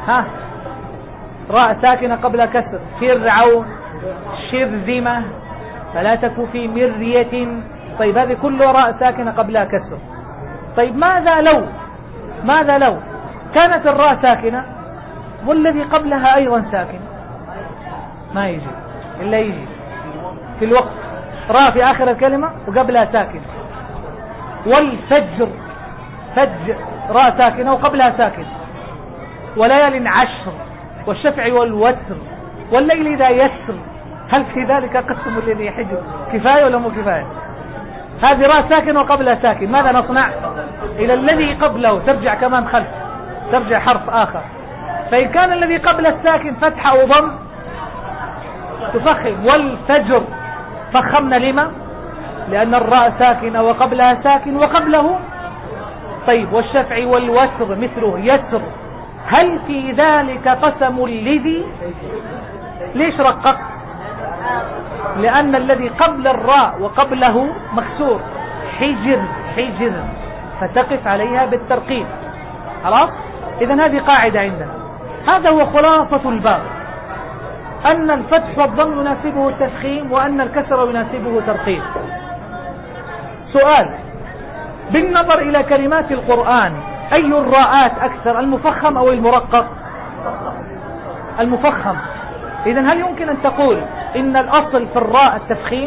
ها راء ساكنة قبل كسر، فرعون، شرذمة، فلا تك في مرية. طيب هذه كلها راء ساكنة قبلها كسر. طيب ماذا لو ماذا لو كانت الراء ساكنة والذي قبلها أيضا ساكن؟ ما يجي إلا يجي في الوقت راء في آخر الكلمة وقبلها ساكن. والفجر، فجر راء ساكنة وقبلها ساكن. وليال عشر، والشفع والوتر، والليل إذا يسر، هل في ذلك قسم الذي يحجر؟ كفاية ولا مو كفاية؟ هذه راء ساكن وقبلها ساكن، ماذا نصنع؟ إلى الذي قبله ترجع كمان خلف، ترجع حرف آخر. فإن كان الذي قبل الساكن فتحة أو ضم تفخم. والفجر فخمنا لما؟ لأن الراء ساكنة وقبلها ساكن وقبله. طيب والشفع والوتر مثله يسر، هل في ذلك قسم الذي؟ ليش رقق؟ لأن الذي قبل الراء وقبله مكسور، حجر حجر، فتقف عليها بالترقيق. خلاص؟ إذن هذه قاعدة عندنا. هذا هو خلاصة الباب، أن الفتح والضم يناسبه التفخيم، وأن الكسر يناسبه ترقيق. سؤال: بالنظر إلى كلمات القرآن أي الراءات أكثر، المفخم أو المرقق؟ المفخم. إذن هل يمكن أن تقول إن الأصل في الراء التفخيم؟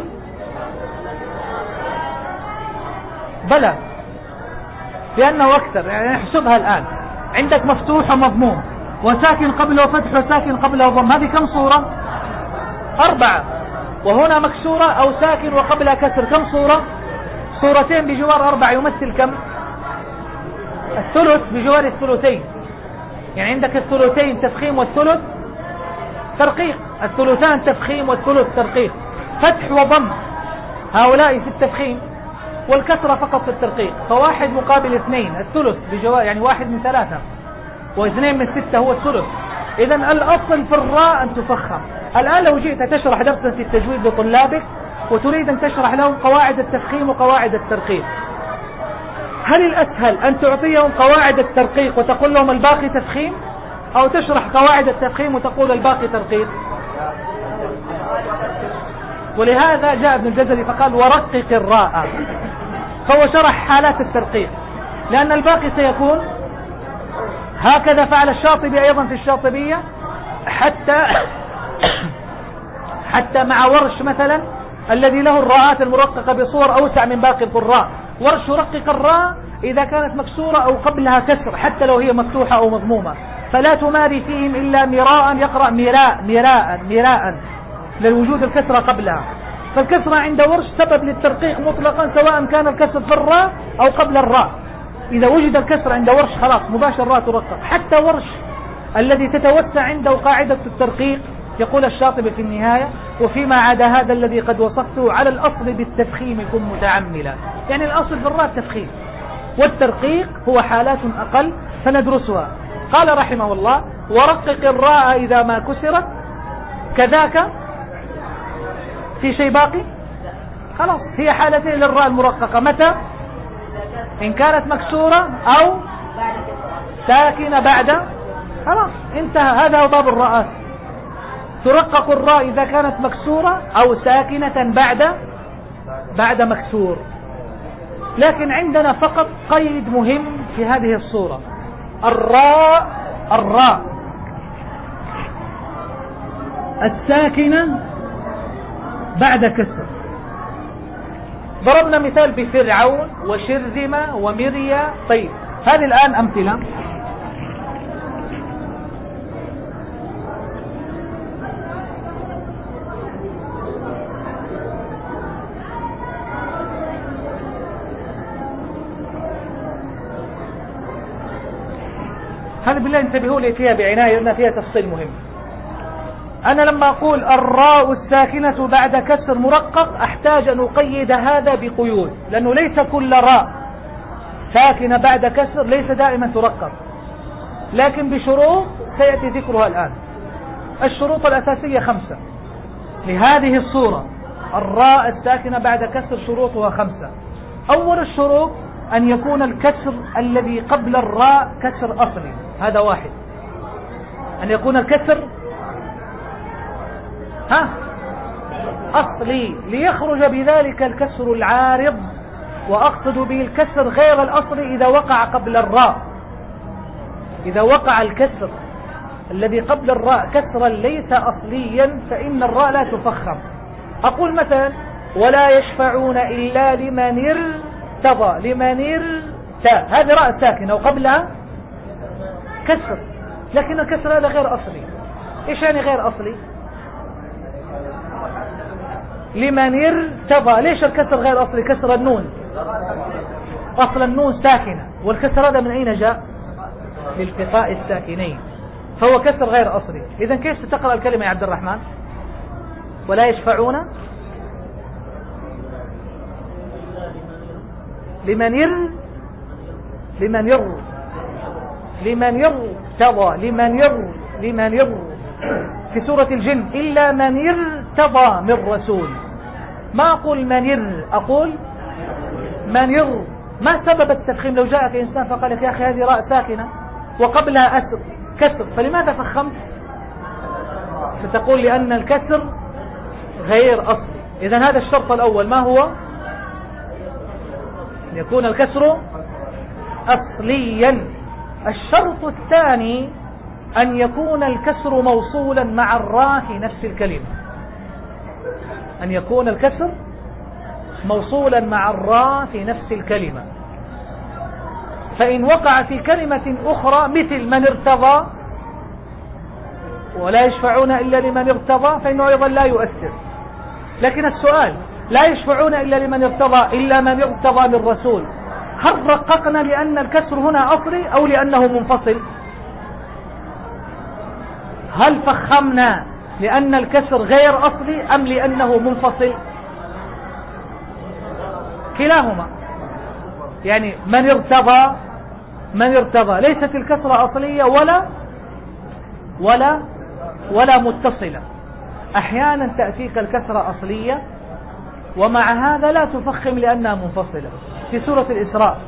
بلى، لأنه أكثر. يعني نحسبها الآن، عندك مفتوح ومضموم وساكن قبله فتح وساكن قبله ضم، هذه كم صورة؟ أربعة. وهنا مكسورة أو ساكن وقبلها كسر، كم صورة؟ صورتين بجوار أربعة، يمثل كم؟ الثلث بجوار الثلثين. يعني عندك الثلثين تفخيم والثلث ترقيق، الثلثان تفخيم والثلث ترقيق. فتح وضم هؤلاء في التفخيم، والكسرة فقط في الترقيق، فواحد مقابل اثنين، الثلث بجوار، يعني واحد من ثلاثة، واثنين من ستة هو الثلث. إذن الأصل في الراء أن تفخم. الآن لو جئت تشرح درسا في التجويد لطلابك وتريد أن تشرح لهم قواعد التفخيم وقواعد الترقيق، هل الأسهل أن تعطيهم قواعد الترقيق وتقول لهم الباقي تفخيم، أو تشرح قواعد التفخيم وتقول الباقي ترقيق؟ ولهذا جاء ابن الجزري فقال ورقق الراء، فهو شرح حالات الترقيق، لأن الباقي سيكون هكذا. فعل الشاطبي أيضا في الشاطبية، حتى حتى مع ورش مثلا الذي له الراءات المرققة بصور أوسع من باقي القراء. ورش يرقق الراء إذا كانت مكسورة أو قبلها كسر، حتى لو هي مفتوحة أو مضمومة، فلا تماري فيهم إلا مراء، يقرأ مراء مراء مراء للوجود الكسرة قبلها. فالكسرة عند ورش سبب للترقيق مطلقا، سواء كان الكسر في الراء أو قبل الراء. إذا وجد الكسر عند ورش خلاص مباشر الراء ترقق. حتى ورش الذي تتوسع عنده قاعدة الترقيق، يقول الشاطبي في النهاية: وفيما عدا هذا الذي قد وصفته على الأصل بالتفخيم كن متعملا. يعني الأصل في الراء التفخيم، والترقيق هو حالات أقل فندرسها. قال رحمه الله: ورقق الراء إذا ما كسرت، كذاك في شيء باقي؟ خلاص، هي حالتين للراء المرققة، متى؟ إن كانت مكسورة أو ساكنة بعد، خلاص انتهى. هذا هو باب الراءات. ترقق الراء إذا كانت مكسورة أو ساكنة بعد بعد مكسور. لكن عندنا فقط قيد مهم في هذه الصورة: الراء الراء الساكنة بعد كسر. ضربنا مثال بفرعون وشرذمة ومريا. طيب هذه الآن أمثلة. هذا بالله انتبهوا لي فيها بعناية، لأن فيها تفصيل مهم. أنا لما أقول الراء الساكنة بعد كسر مرقق أحتاج أن أقيد هذا بقيود، لأنه ليس كل راء ساكنة بعد كسر ليس دائما ترقق، لكن بشروط سيأتي ذكرها الآن. الشروط الأساسية خمسة لهذه الصورة: الراء الساكنة بعد كسر شروطها خمسة. أول الشروط أن يكون الكسر الذي قبل الراء كسر أصلي، هذا واحد. أن يكون الكسر ها أصلي ليخرج بذلك الكسر العارض، وأقصد به الكسر غير الأصلي إذا وقع قبل الراء. إذا وقع الكسر الذي قبل الراء كسرا ليس أصليا فإن الراء لا تفخم. أقول مثلا ولا يشفعون إلا لمن ارتضى، لمن ارتى، هذه راء ساكنة وقبلها كسر، لكن الكسر هذا غير أصلي. إيش يعني غير أصلي؟ لمن ارتضى، ليش الكسر غير أصلي؟ كسر النون، أصل النون ساكنة، والكسر هذا من أين جاء؟ لالتقاء الساكنين، فهو كسر غير أصلي. إذا كيف ستقرأ الكلمة يا عبد الرحمن؟ ولا يشفعون لمن ير لمن ير لمن يرتضى لمن ير لمن ير في سورة الجن إلا من يرتضى من رسول. ما أقول من ير، أقول من ير. ما سبب التفخيم؟ لو جاءك إنسان فقال لك يا أخي هذه راء ساكنة وقبلها أسر كسر، فلماذا فخمت؟ فتقول لأن الكسر غير أصلي. إذن هذا الشرط الأول ما هو؟ يكون الكسر أصليا. الشرط الثاني أن يكون الكسر موصولا مع الراء في نفس الكلمة، أن يكون الكسر موصولا مع الراء في نفس الكلمة. فإن وقع في كلمة أخرى مثل من ارتضى ولا يشفعون إلا لمن ارتضى فإنه أيضا لا يؤثر. لكن السؤال لا يشفعون إلا لمن ارتضى إلا من ارتضى من رسول، هل رققنا لأن الكسر هنا أصلي أو لأنه منفصل؟ هل فخمنا لأن الكسر غير أصلي أم لأنه منفصل؟ كلاهما. يعني من ارتضى من ارتضى ليست الكسرة أصلية ولا ولا ولا متصلة. أحيانا تأتيك الكسرة أصلية ومع هذا لا تفخم لأنها منفصلة. في سورة الإسراء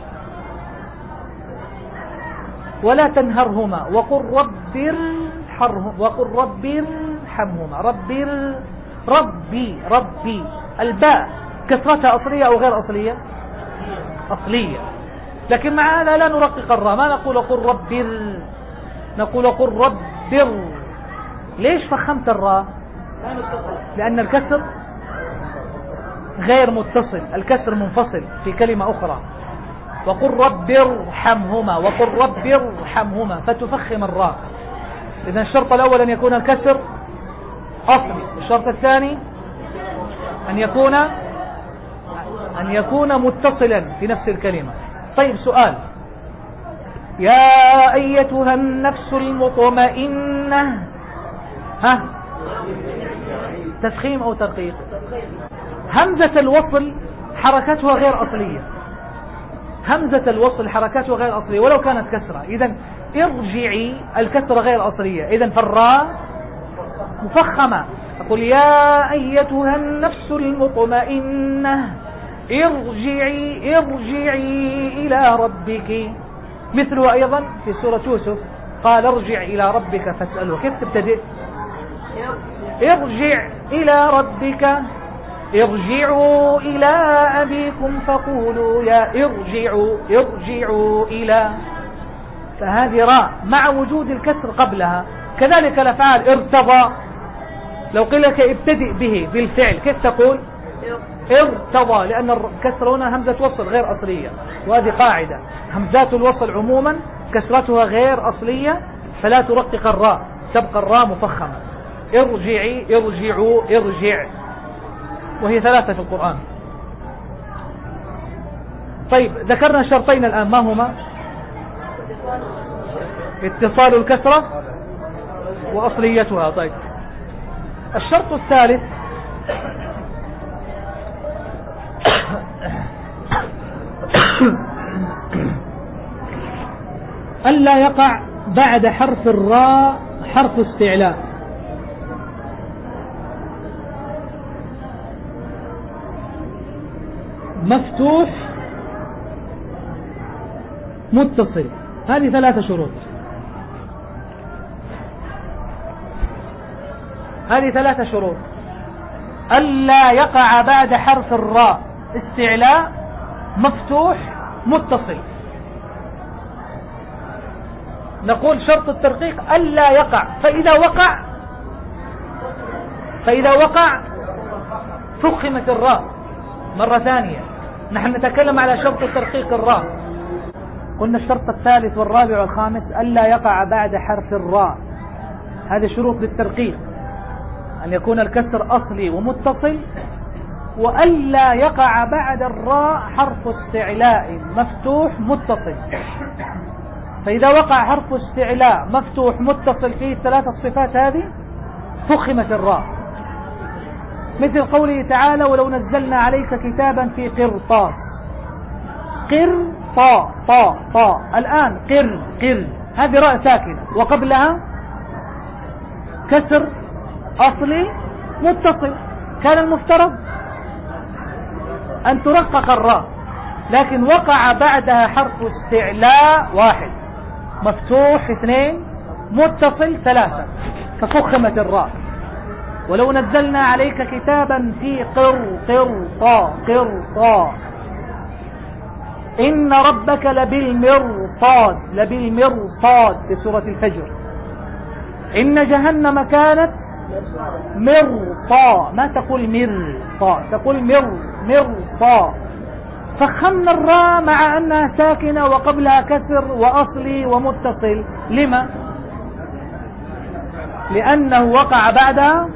ولا تنهرهما وقل رب ارحمهما وقل رب ارحمهما رب ربي ربي. الباء كسرتها أصلية أو غير أصلية؟ أصلية. لكن مع هذا لا نرقق الراء، ما نقول قل رب، نقول قل رب. ليش فخمت الراء؟ لأن الكسر غير متصل، الكسر منفصل في كلمة أخرى. وقل رب ارحمهما وقل رب ارحمهما فتفخم الراء. إذن الشرط الأول أن يكون الكسر أصلي. الشرط الثاني أن يكون أن يكون متصلا في نفس الكلمة. طيب سؤال، يا أيتها النفس المطمئنة، ها تفخيم أو ترقيق؟ همزة الوصل حركتها غير أصلية، همزة الوصل حركتها غير أصلية ولو كانت كسرة. إذن ارجعي الكسرة غير أصلية، إذن فالراء مفخمة. أقول يا أيتها النفس المطمئنة ارجعي ارجعي إلى ربك. مثله أيضا في سورة يوسف قال ارجع إلى ربك فاسأله. كيف تبتدئ؟ ارجع إلى ربك، ارجعوا إلى أبيكم فقولوا يا ارجعوا ارجعوا إلى. فهذه راء مع وجود الكسر قبلها. كذلك الأفعال ارتضى، لو قيل لك ابتدئ به بالفعل كيف تقول؟ ارتضى، لأن الكسر هنا همزة وصل غير أصلية، وهذه قاعدة. همزات الوصل عموما كسرتها غير أصلية فلا ترقق الراء، تبقى الراء مفخمة. ارجعي ارجعوا ارجع، وهي ثلاثة في القرآن. طيب ذكرنا شرطين الآن، ما هما؟ اتصال الكسرة وأصليتها. طيب الشرط الثالث ألا يقع بعد حرف الراء حرف استعلاء. مفتوح متصل، هذه ثلاثة شروط. هذه ثلاثة شروط: ألا يقع بعد حرف الراء استعلاء مفتوح متصل. نقول شرط الترقيق ألا يقع، فإذا وقع فإذا وقع فخمت الراء مرة ثانية. نحن نتكلم على شرط ترقيق الراء. قلنا الشرط الثالث والرابع والخامس ألا يقع بعد حرف الراء. هذه شروط للترقيق: أن يكون الكسر أصلي ومتصل، وألا يقع بعد الراء حرف استعلاء مفتوح متصل. فإذا وقع حرف استعلاء مفتوح متصل فيه الثلاثة الصفات هذه فخمت الراء، مثل قوله تعالى: ولو نزلنا عليك كتابا في قرطاس. قر طا طا طا. الآن قر قر، هذه راء ساكنة وقبلها كسر أصلي متصل، كان المفترض أن ترقق الراء، لكن وقع بعدها حرف استعلاء واحد، مفتوح اثنين، متصل ثلاثة، ففخمت الراء. ولو نزلنا عليك كتابا في قر قر طا قر طا. إن ربك لبالمرصاد لبالمرصاد في سورة الفجر. إن جهنم كانت مرصا، ما تقول مرصا، تقول مر مرصا. فخمنا الراء مع أنها ساكنة وقبلها كسر وأصلي ومتصل. لما؟ لأنه وقع بعدها،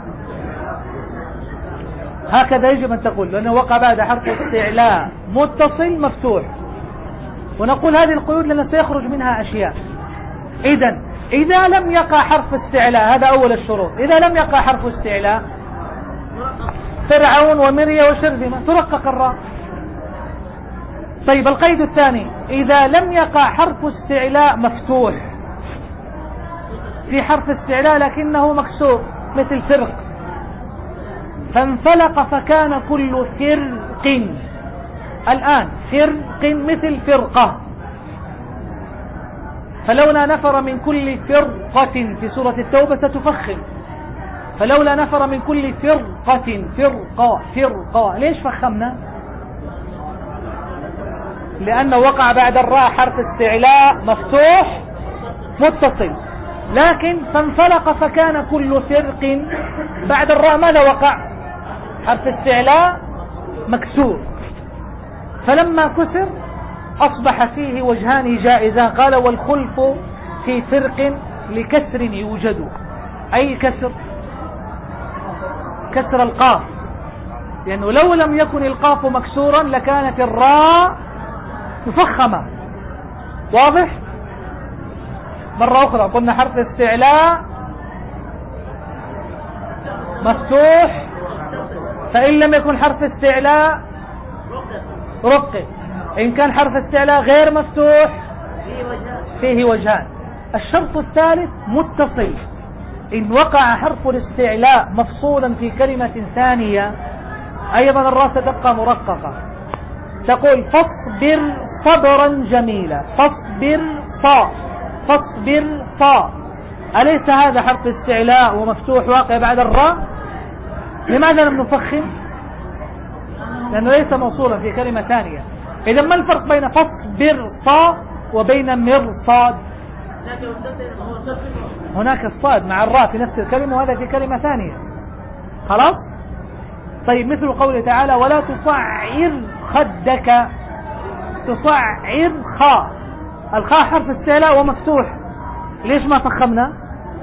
هكذا يجب أن تقول، لأنه وقع بعد حرف استعلاء متصل مفتوح. ونقول هذه القيود لأن سيخرج منها أشياء. إذن إذا لم يقع حرف استعلاء، هذا أول الشروط، إذا لم يقع حرف استعلاء فرعون ومريا وشرذمة ترقق الراء. طيب القيد الثاني: إذا لم يقع حرف استعلاء مفتوح، في حرف استعلاء لكنه مكسور مثل فرق، فانفلق فكان كل فرق. الآن فرق مثل فرقة، فلولا نفر من كل فرقة في سورة التوبة ستفخم، فلولا نفر من كل فرقة فرقة فرقة. ليش فخمنا؟ لأنه وقع بعد الراء حرف استعلاء مفتوح متصل، لكن فانفلق فكان كل فرق. بعد الراء ماذا وقع؟ حرف استعلاء مكسور، فلما كسر أصبح فيه وجهان جائزان. قال: والخلف في فرق لكسر يوجد. أي كسر؟ كسر القاف، لأنه لو لم يكن القاف مكسورا لكانت الراء مفخمة. واضح؟ مرة أخرى قلنا حرف استعلاء مفتوح، فإن لم يكن حرف استعلاء رقق. إن كان حرف استعلاء غير مفتوح فيه وجهان. الشرط الثالث متصل: إن وقع حرف الاستعلاء مفصولا في كلمة ثانية أيضا الراء تبقى مرققة. تقول: فاصبر صبرا جميلا. فاصبر صا فاصبر صا. أليس هذا حرف استعلاء ومفتوح واقع بعد الراء؟ لماذا لم نفخم؟ لأنه ليس موصولا في كلمة ثانية. إذا ما الفرق بين فاصبر صا وبين مرصاد؟ هناك الصاد مع الراء في نفس الكلمة وهذا في كلمة ثانية. خلاص؟ طيب مثل قوله تعالى: ولا تصعر خدك. تصعر خاء، الخاء حرف استعلاء ومفتوح، ليش ما فخمنا؟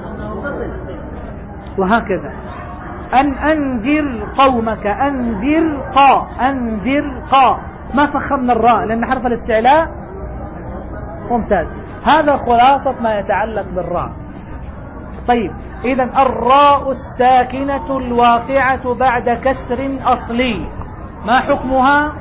وهكذا. أن أنذر قومك. أنذر قا أنذر قا، ما فخمنا الراء لأن حرف الاستعلاء ممتاز. هذا خلاصة ما يتعلق بالراء. طيب إذن الراء الساكنة الواقعة بعد كسر أصلي ما حكمها؟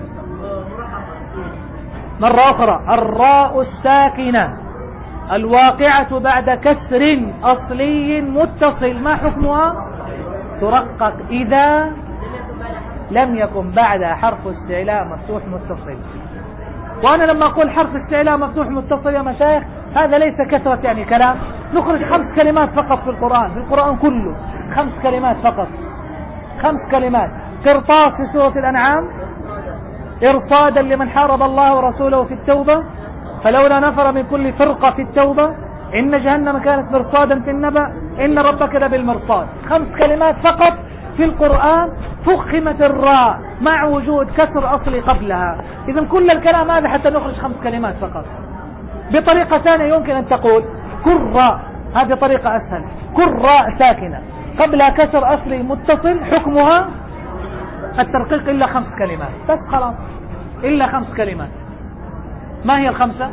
مرة أخرى: الراء الساكنة الواقعة بعد كسر أصلي متصل ما حكمها؟ ترقق إذا لم يكن بعدها حرف استعلاء مفتوح متصل. وأنا لما أقول حرف استعلاء مفتوح متصل يا مشايخ هذا ليس كثرة يعني كلام، نخرج خمس كلمات فقط في القرآن، في القرآن كله خمس كلمات فقط، خمس كلمات. قرطاس في سورة الأنعام إرصادا لمن حارب الله ورسوله في التوبة، فلولا نفر من كل فرقة في التوبة، إن جهنم كانت مرصادا في النبأ، إن ربك لبالمرصاد. خمس كلمات فقط في القرآن فخمت الراء مع وجود كسر أصلي قبلها. إذن كل الكلام هذا حتى نخرج خمس كلمات فقط. بطريقة ثانية يمكن أن تقول كراء، هذه طريقة أسهل، كراء ساكنة قبلها كسر أصلي متصل حكمها الترقيق إلا خمس كلمات بس، خلاص إلا خمس كلمات. ما هي الخمسة؟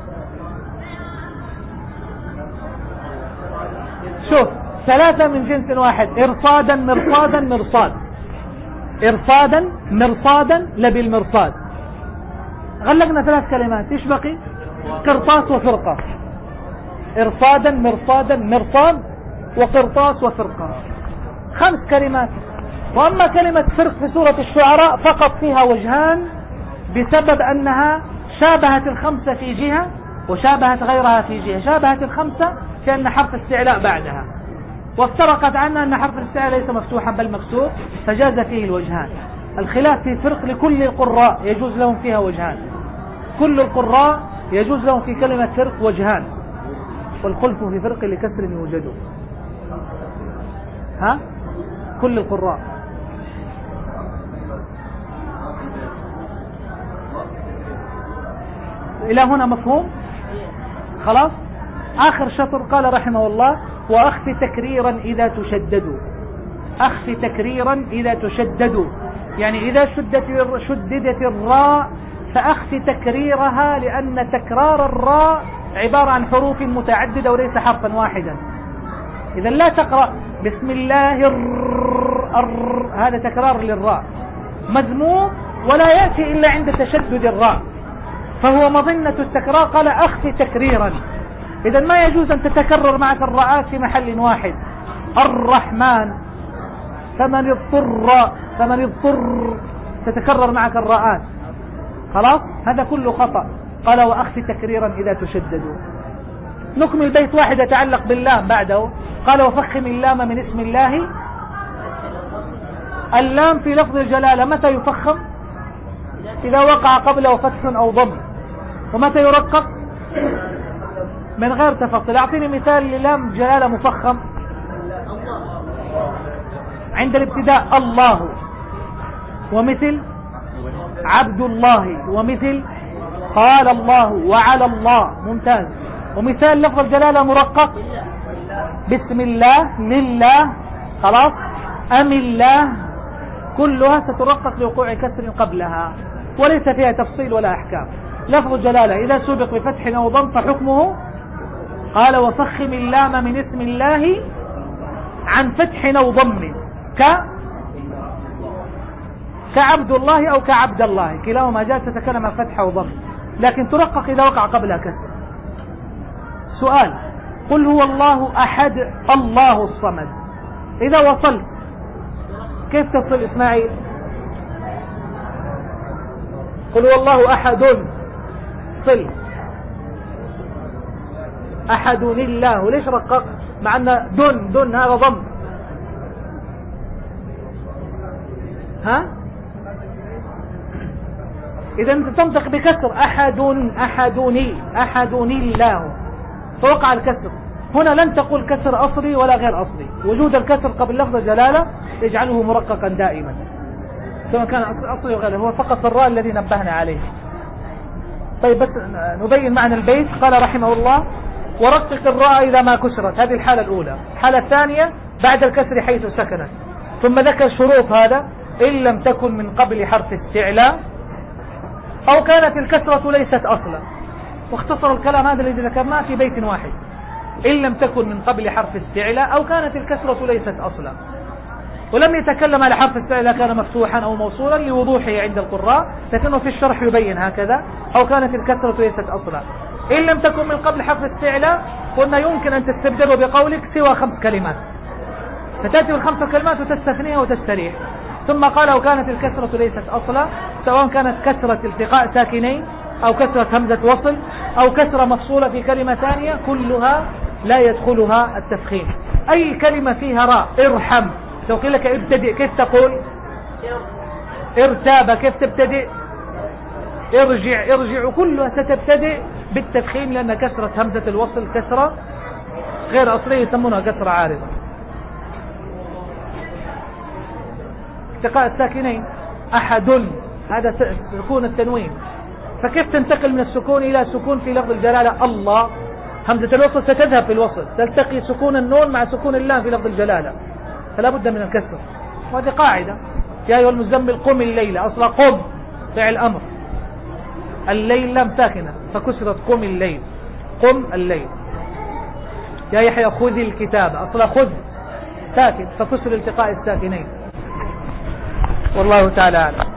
شوف، ثلاثة من جنس واحد، إرصادا مرصادا مرصاد، إرصادا مرصادا لبالمرصاد. غلقنا ثلاث كلمات، ايش بقي؟ قرطاس وفرقة. إرصادا مرصادا مرصاد وقرطاس وفرقة، خمس كلمات. وأما كلمة فرق في سورة الشعراء فقط فيها وجهان، بسبب أنها شابهت الخمسة في جهة وشابهت غيرها في جهة. شابهت الخمسة كأن حرف استعلاء بعدها، وافترقت عنها أن حرف الاستعلاء ليس مفتوحا بل مكسور، فجاز فيه الوجهان. الخلاف في فرق لكل القراء يجوز لهم فيها وجهان، كل القراء يجوز لهم في كلمة فرق وجهان، والخلف في فرق لكسر يوجد. ها؟ كل القراء. إلى هنا مفهوم؟ خلاص. آخر شطر قال رحمه الله: وأخف تكريرا إذا تشددوا. أخف تكريرا إذا تشددوا، يعني إذا شدت شددت الراء فأخف تكريرها، لأن تكرار الراء عبارة عن حروف متعددة وليس حرفا واحدا. إذا لا تقرأ بسم الله الر الر، هذا تكرار للراء مذموم ولا يأتي إلا عند تشدد الراء، فهو مظنة التكرار. قال أخف تكريرا، إذا ما يجوز أن تتكرر معك الراءات في محل واحد. الرحمن، فمن اضطر، فمن اضطر تتكرر معك الراءات، خلاص هذا كله خطأ. قال وأخف تكريرا إذا تشددوا. نكمل بيت واحد يتعلق باللام بعده. قال وفخم اللام من اسم الله. اللام في لفظ الجلالة متى يفخم؟ إذا وقع قبله فتح أو ضم. ومتى يرقق؟ من غير تفصيل. أعطيني مثال للام جلالة مفخم. عند الابتداء الله، ومثل عبد الله، ومثل قال الله وعلى الله، ممتاز. ومثال لفظ الجلالة مرقق بسم الله، لله، خلاص، أم الله، كلها سترقق لوقوع كسر قبلها وليس فيها تفصيل ولا أحكام. لفظ الجلالة إذا سبق بفتح أو ضم فحكمه، قال وفخم اللام من اسم الله عن فتح أو ضم، ك كعبد الله أو كعبد الله، كلاهما جاء تتكلم عن فتح أو ضم، لكن ترقق إذا وقع قبلها كسر. سؤال: قل هو الله أحد الله الصمد، إذا وصلت كيف تصل إسماعيل؟ قل هو الله أحد، صل أحد الله، ليش رقق مع أن دن دن هذا ضم؟ ها؟ إذا أنت تنطق بكسر أحد أحدني أحدني الله، فوقع الكسر. هنا لن تقول كسر أصلي ولا غير أصلي، وجود الكسر قبل لفظ الجلالة يجعله مرققا دائما سواء كان أصلي وغيره، هو فقط الراء الذي نبهنا عليه. طيب بس نبين معنى البيت. قال رحمه الله: ورقق الراء إذا ما كسرت، هذه الحالة الأولى. الحالة الثانية بعد الكسر حيث سكنت. ثم ذكر شروط هذا: إن لم تكن من قبل حرف استعلاء، أو كانت الكسرة ليست أصلا. واختصر الكلام هذا الذي ذكرناه في بيت واحد: إن لم تكن من قبل حرف استعلاء أو كانت الكسرة ليست أصلا. ولم يتكلم على حرف استعلاء كان مفتوحا أو موصولا لوضوحه عند القراء، لكنه في الشرح يبين هكذا: أو كانت الكسرة ليست أصلا. إن لم تكن من قبل حرف استعلاء قلنا يمكن أن تستبدله بقولك سوى خمس كلمات، فتأتي الخمس كلمات وتستثنيها وتستريح. ثم قال: أو كانت الكسرة ليست أصلا، سواء كانت كسرة التقاء ساكنين أو كسرة همزة وصل أو كسرة مفصولة في كلمة ثانية، كلها لا يدخلها التفخيم. أي كلمة فيها راء، ارحم، لو قيل لك ابتدئ كيف تقول؟ ارتاب كيف تبتدئ؟ ارجع ارجع، كلها ستبتدئ بالتفخيم، لأن كسرة همزة الوصل كسرة غير أصلية يسمونها كسرة عارضة. التقاء الساكنين، أحد، هذا سكون التنوين، فكيف تنتقل من السكون إلى سكون في لفظ الجلالة؟ الله، همزة الوصل ستذهب في الوصل، تلتقي سكون النون مع سكون اللام في لفظ الجلالة، فلا بد من الكسر. وهذه قاعدة، يا أيها المزمل قم الليل، أصلا قم فعل أمر، الليل لام ساكنة فكسرت قم الليل، قم الليل. يا يحيى خذ الكتاب، أصلا خذ ساكن فكسر التقاء الساكنين. والله تعالى أعلم.